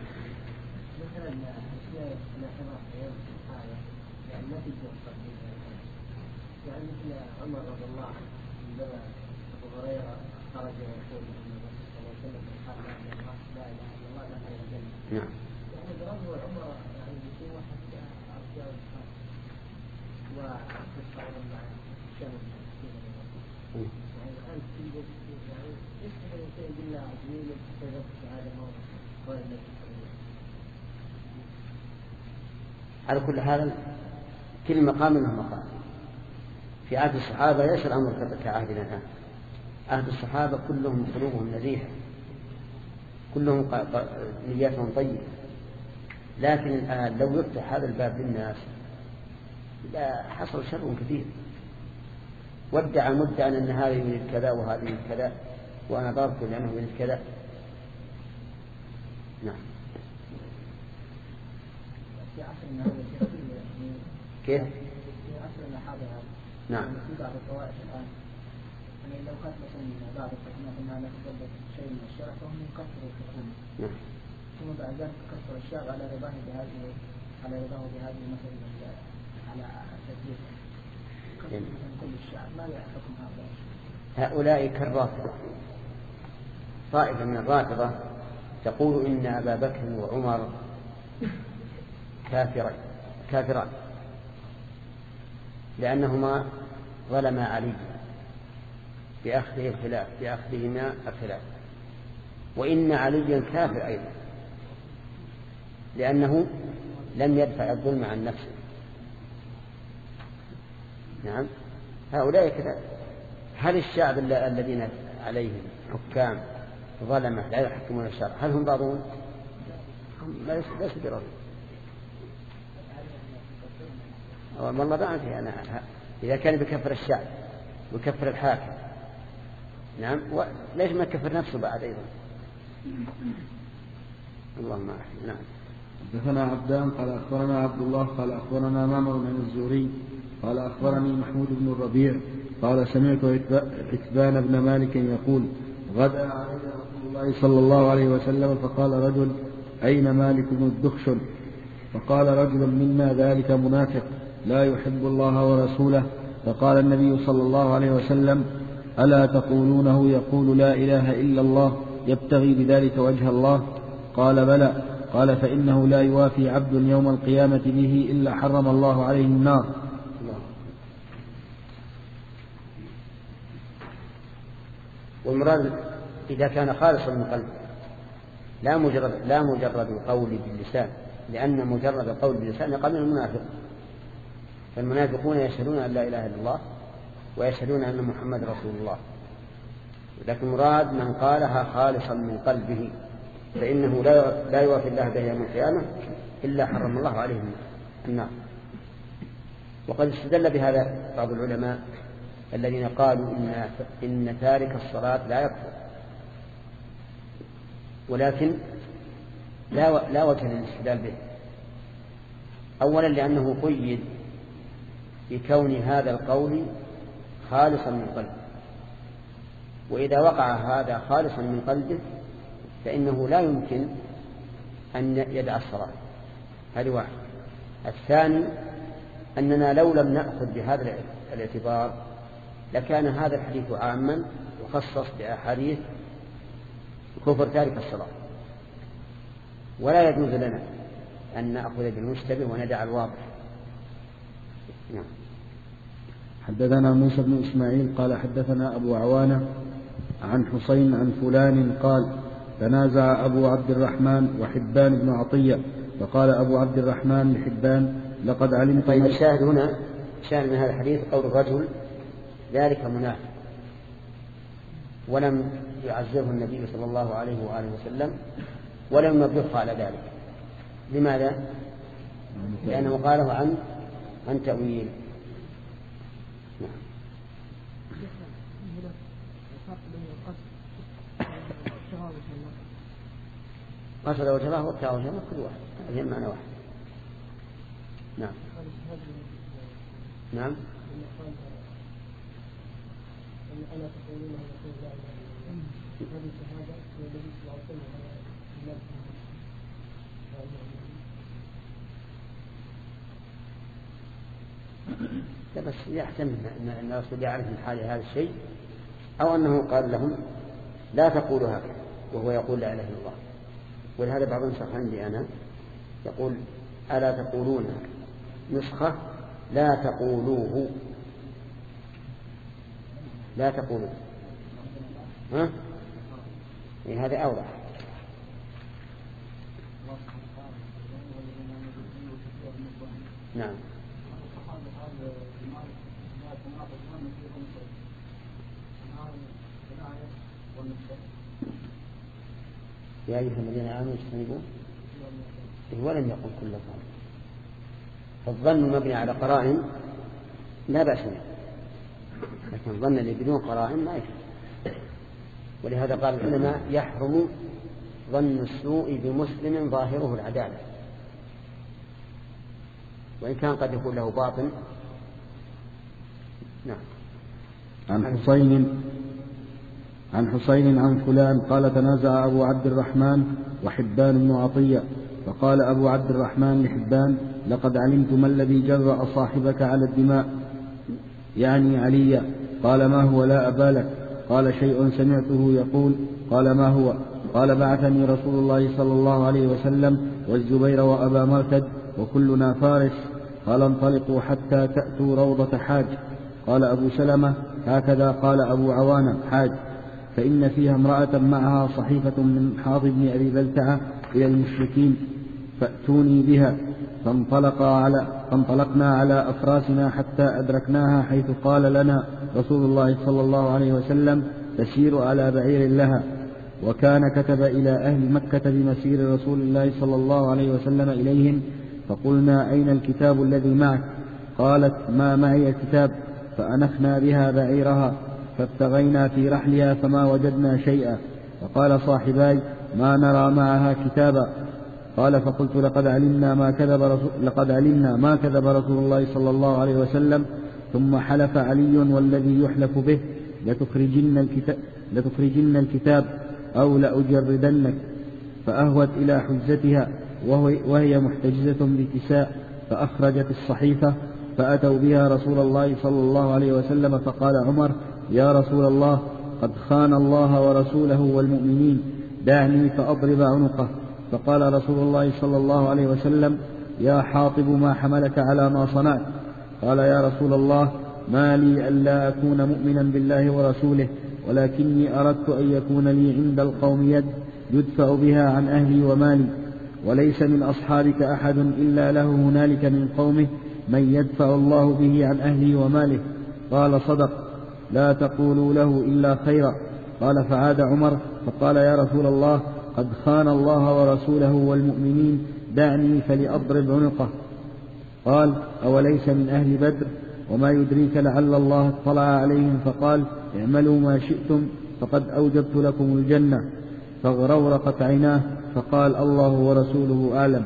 يعني مثل عمر رضي الله عنه عندما أبو هريرة خرج يقول النبي صلى الله عليه وسلم قال لا إله إلا الله لا إله إلا الله. نعم. يعني برضو عمر يعني في واحد أرجاء الخاص وقصة مع الشام يعني الآن تجد يعني يسمى الإنسان بالله عزيز حتى يذكر هذا الموضوع قال النبي صلى الله عليه وسلم. على كل حال كل مقام له مقام. في عهد الصحابة ليس الأمر كعهدنا الآن، عهد الصحابة كلهم قلوبهم نزيهة، كلهم نياتهم طيبة، لكن الآن لو يفتح هذا الباب للناس لا حصل شر كثير، وادعى مدعى أن هذا يريد كذا وهذا يريد كذا وأنا ضربت لأنه يريد كذا. نعم. في عصرنا هذا كيف؟ في عصرنا هذا نعم. في بعض الطوائف الآن يعني لو كانت مثلا بعض الحكومات أنها لا تقبل شيء من الشرع فهم يكفروا الحكومة. نعم. ثم بعد ذلك كفر الشعب على رضاه بهذه على رضاه بهذه مثلا على تدبيره. كفر كل الشعب ما يحكم هذا. هؤلاء كالرافضة، طائفة من الرافضة تقول إن أبا بكر وعمر كافرين كافران لأنهما ظلما علي بأخذه الخلاف بأخذهما الخلاف، وإن عليا كافر أيضا لأنه لم يدفع الظلم عن نفسه. نعم. هؤلاء كذا. هل الشعب الذين عليهم حكام ظلمة لا يحكمون الشرع هل هم راضون؟ ليس ليس براضون. والله ما أدري أنا إذا كان بكفر الشعب وكفر الحاكم. نعم. ليش ما كفر نفسه بعد أيضا؟ اللهم أعلم. نعم. حدثنا عبدان قال أخبرنا عبد الله قال أخبرنا معمر عن الزهري قال أخبرني محمود بن الربيع قال سمعت عتبان بن مالك يقول غدا علي رسول الله صلى الله عليه وسلم فقال رجل أين مالك بن الدخشل؟ فقال رجل منا ذلك منافق لا يحب الله ورسوله. فقال النبي صلى الله عليه وسلم ألا تقولونه يقول لا إله إلا الله يبتغي بذلك وجه الله؟ قال بلى. قال فإنه لا يوافي عبد يوم القيامة به إلا حرم الله عليه النار. والمراد إذا كان خالصا من قلبه لا مجرد لا مجرد القول باللسان، لأن مجرد القول باللسان قبل المنافق، فالمنافقون يشهدون أن لا إله إلا الله ويشهدون أن محمد رسول الله، لكن مراد من قالها خالصا من قلبه فإنه لا يوافي الله به يوم القيامة إلا حرم الله عليه النار. وقد استدل بهذا بعض العلماء الذين قالوا إن, إن تارك الصلاة لا يكفر، ولكن لا, لا وجه للاستدلال به. أولا لأنه قيد بكون هذا القول خالصا من قلبه، وإذا وقع هذا خالصا من قلبه فإنه لا يمكن أن يدع الصلاة. هذه واحد. الثاني أننا لو لم نأخذ بهذا الاعتبار لكان هذا الحديث عاما وخصص بأحاديث كفر تارك الصلاة، ولا يجوز لنا أن نأخذ بالمشتبه وندع الواضح. نعم. حدثنا موسى بن إسماعيل قال حدثنا أبو عوانة عن حسين عن فلان قال تنازع أبو عبد الرحمن وحبان بن عطية فقال أبو عبد الرحمن لحبان لقد علمت. طيب الشاهد هنا شاهد من هذا الحديث قول الرجل ذلك منافق، ولم يعزره النبي صلى الله عليه وآله وسلم ولم يبلغه على ذلك. لماذا؟ لأنه قاله عن عن تأويل. قصد وجهه وابتغى وجهه كل واحد، هذه معنى واحد. نعم. نعم. لا بس يحتمل أن الرسول يعرف من حال هذا الشيء، أو أنه قال لهم لا تقولوا هكذا وهو يقول لا إله إلا الله. ولهذا بعض النسخ عندي أنا يقول ألا تقولون، نسخة لا تقولوه، لا تقولوه. ها؟ إيه هذا أوضح. نعم. يا أيها الذين آمنوا اجتنبوا، ولم يقل كل ظن، فالظن مبني على قرائن لا بأس به، لكن الظن اللي بدون قرائن ما يكفي. ولهذا قال العلماء يحرم ظن السوء بمسلم ظاهره العدالة، وإن كان قد يكون له باطن. نعم. عن حسين عن حسين عن فلان قال تنازع أبو عبد الرحمن وحبان بن عطية فقال أبو عبد الرحمن لحبان لقد علمت ما الذي جرأ صاحبك على الدماء، يعني عليا. قال ما هو لا أبالك؟ قال شيء سمعته يقول. قال ما هو؟ قال بعثني رسول الله صلى الله عليه وسلم والزبير وأبا مرتد وكلنا فارس، قال انطلقوا حتى تأتوا روضة حاج. قال أبو سلمة هكذا قال أبو عوانة حاج، فإن فيها امرأة معها صحيفة من حاض بن أبي بلتعة إلى المشركين فأتوني بها. فانطلق على فانطلقنا على أفراسنا حتى أدركناها حيث قال لنا رسول الله صلى الله عليه وسلم تسير على بعير لها، وكان كتب إلى أهل مكة بمسير رسول الله صلى الله عليه وسلم إليهم. فقلنا أين الكتاب الذي معك؟ قالت ما معي الكتاب. فأنخنا بها بعيرها فابتغينا في رحلها فما وجدنا شيئا. فقال صاحباي ما نرى معها كتابا. قال فقلت لقد علمنا ما كذب رسول, لقد علمنا ما كذب رسول الله صلى الله عليه وسلم. ثم حلف علي والذي يحلف به لتخرجن الكتاب, لتخرجن الكتاب أو لأجردنك. فأهوت إلى حجتها وهي محتجزة بكساء، فأخرجت الصحيفة فأتوا بها رسول الله صلى الله عليه وسلم. فقال عمر: يا رسول الله، قد خان الله ورسوله والمؤمنين، دعني فأضرب عنقه. فقال رسول الله صلى الله عليه وسلم: يا حاطب، ما حملك على ما صنعت؟ قال: يا رسول الله، ما لي ألا أكون مؤمنا بالله ورسوله، ولكني أردت أن يكون لي عند القوم يد يدفع بها عن أهلي ومالي، وليس من أصحابك أحد إلا له هنالك من قومه من يدفع الله به عن أهله وماله. قال: صدق، لا تقولوا له إلا خيرا. قال: فعاد عمر فقال: يا رسول الله، قد خان الله ورسوله والمؤمنين، دعني فلأضرب عنقه. قال: أوليس من أهل بدر؟ وما يدريك لعل الله اطلع عليهم فقال: اعملوا ما شئتم فقد أوجبت لكم الجنة. فاغرورقت عيناه فقال: الله ورسوله أعلم.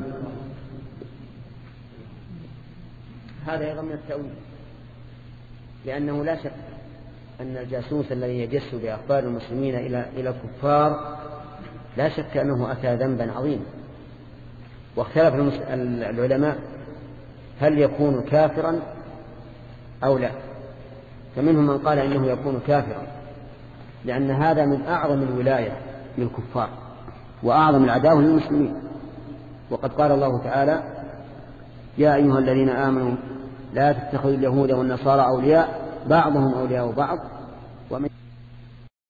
هذا أيضا من التأويل، لأنه لا شك أن الجاسوس الذي يجس بأخبار المسلمين إلى إلى الكفار لا شك أنه أتى ذنبا عظيما. واختلف العلماء هل يكون كافرا أو لا، فمنهم من قال إنه يكون كافرا، لأن هذا من أعظم الولاية للكفار وأعظم العداوة للمسلمين. وقد قال الله تعالى: يا أيها الذين آمنوا لا تتخذوا اليهود والنصارى أولياء بعضهم أولياء بعض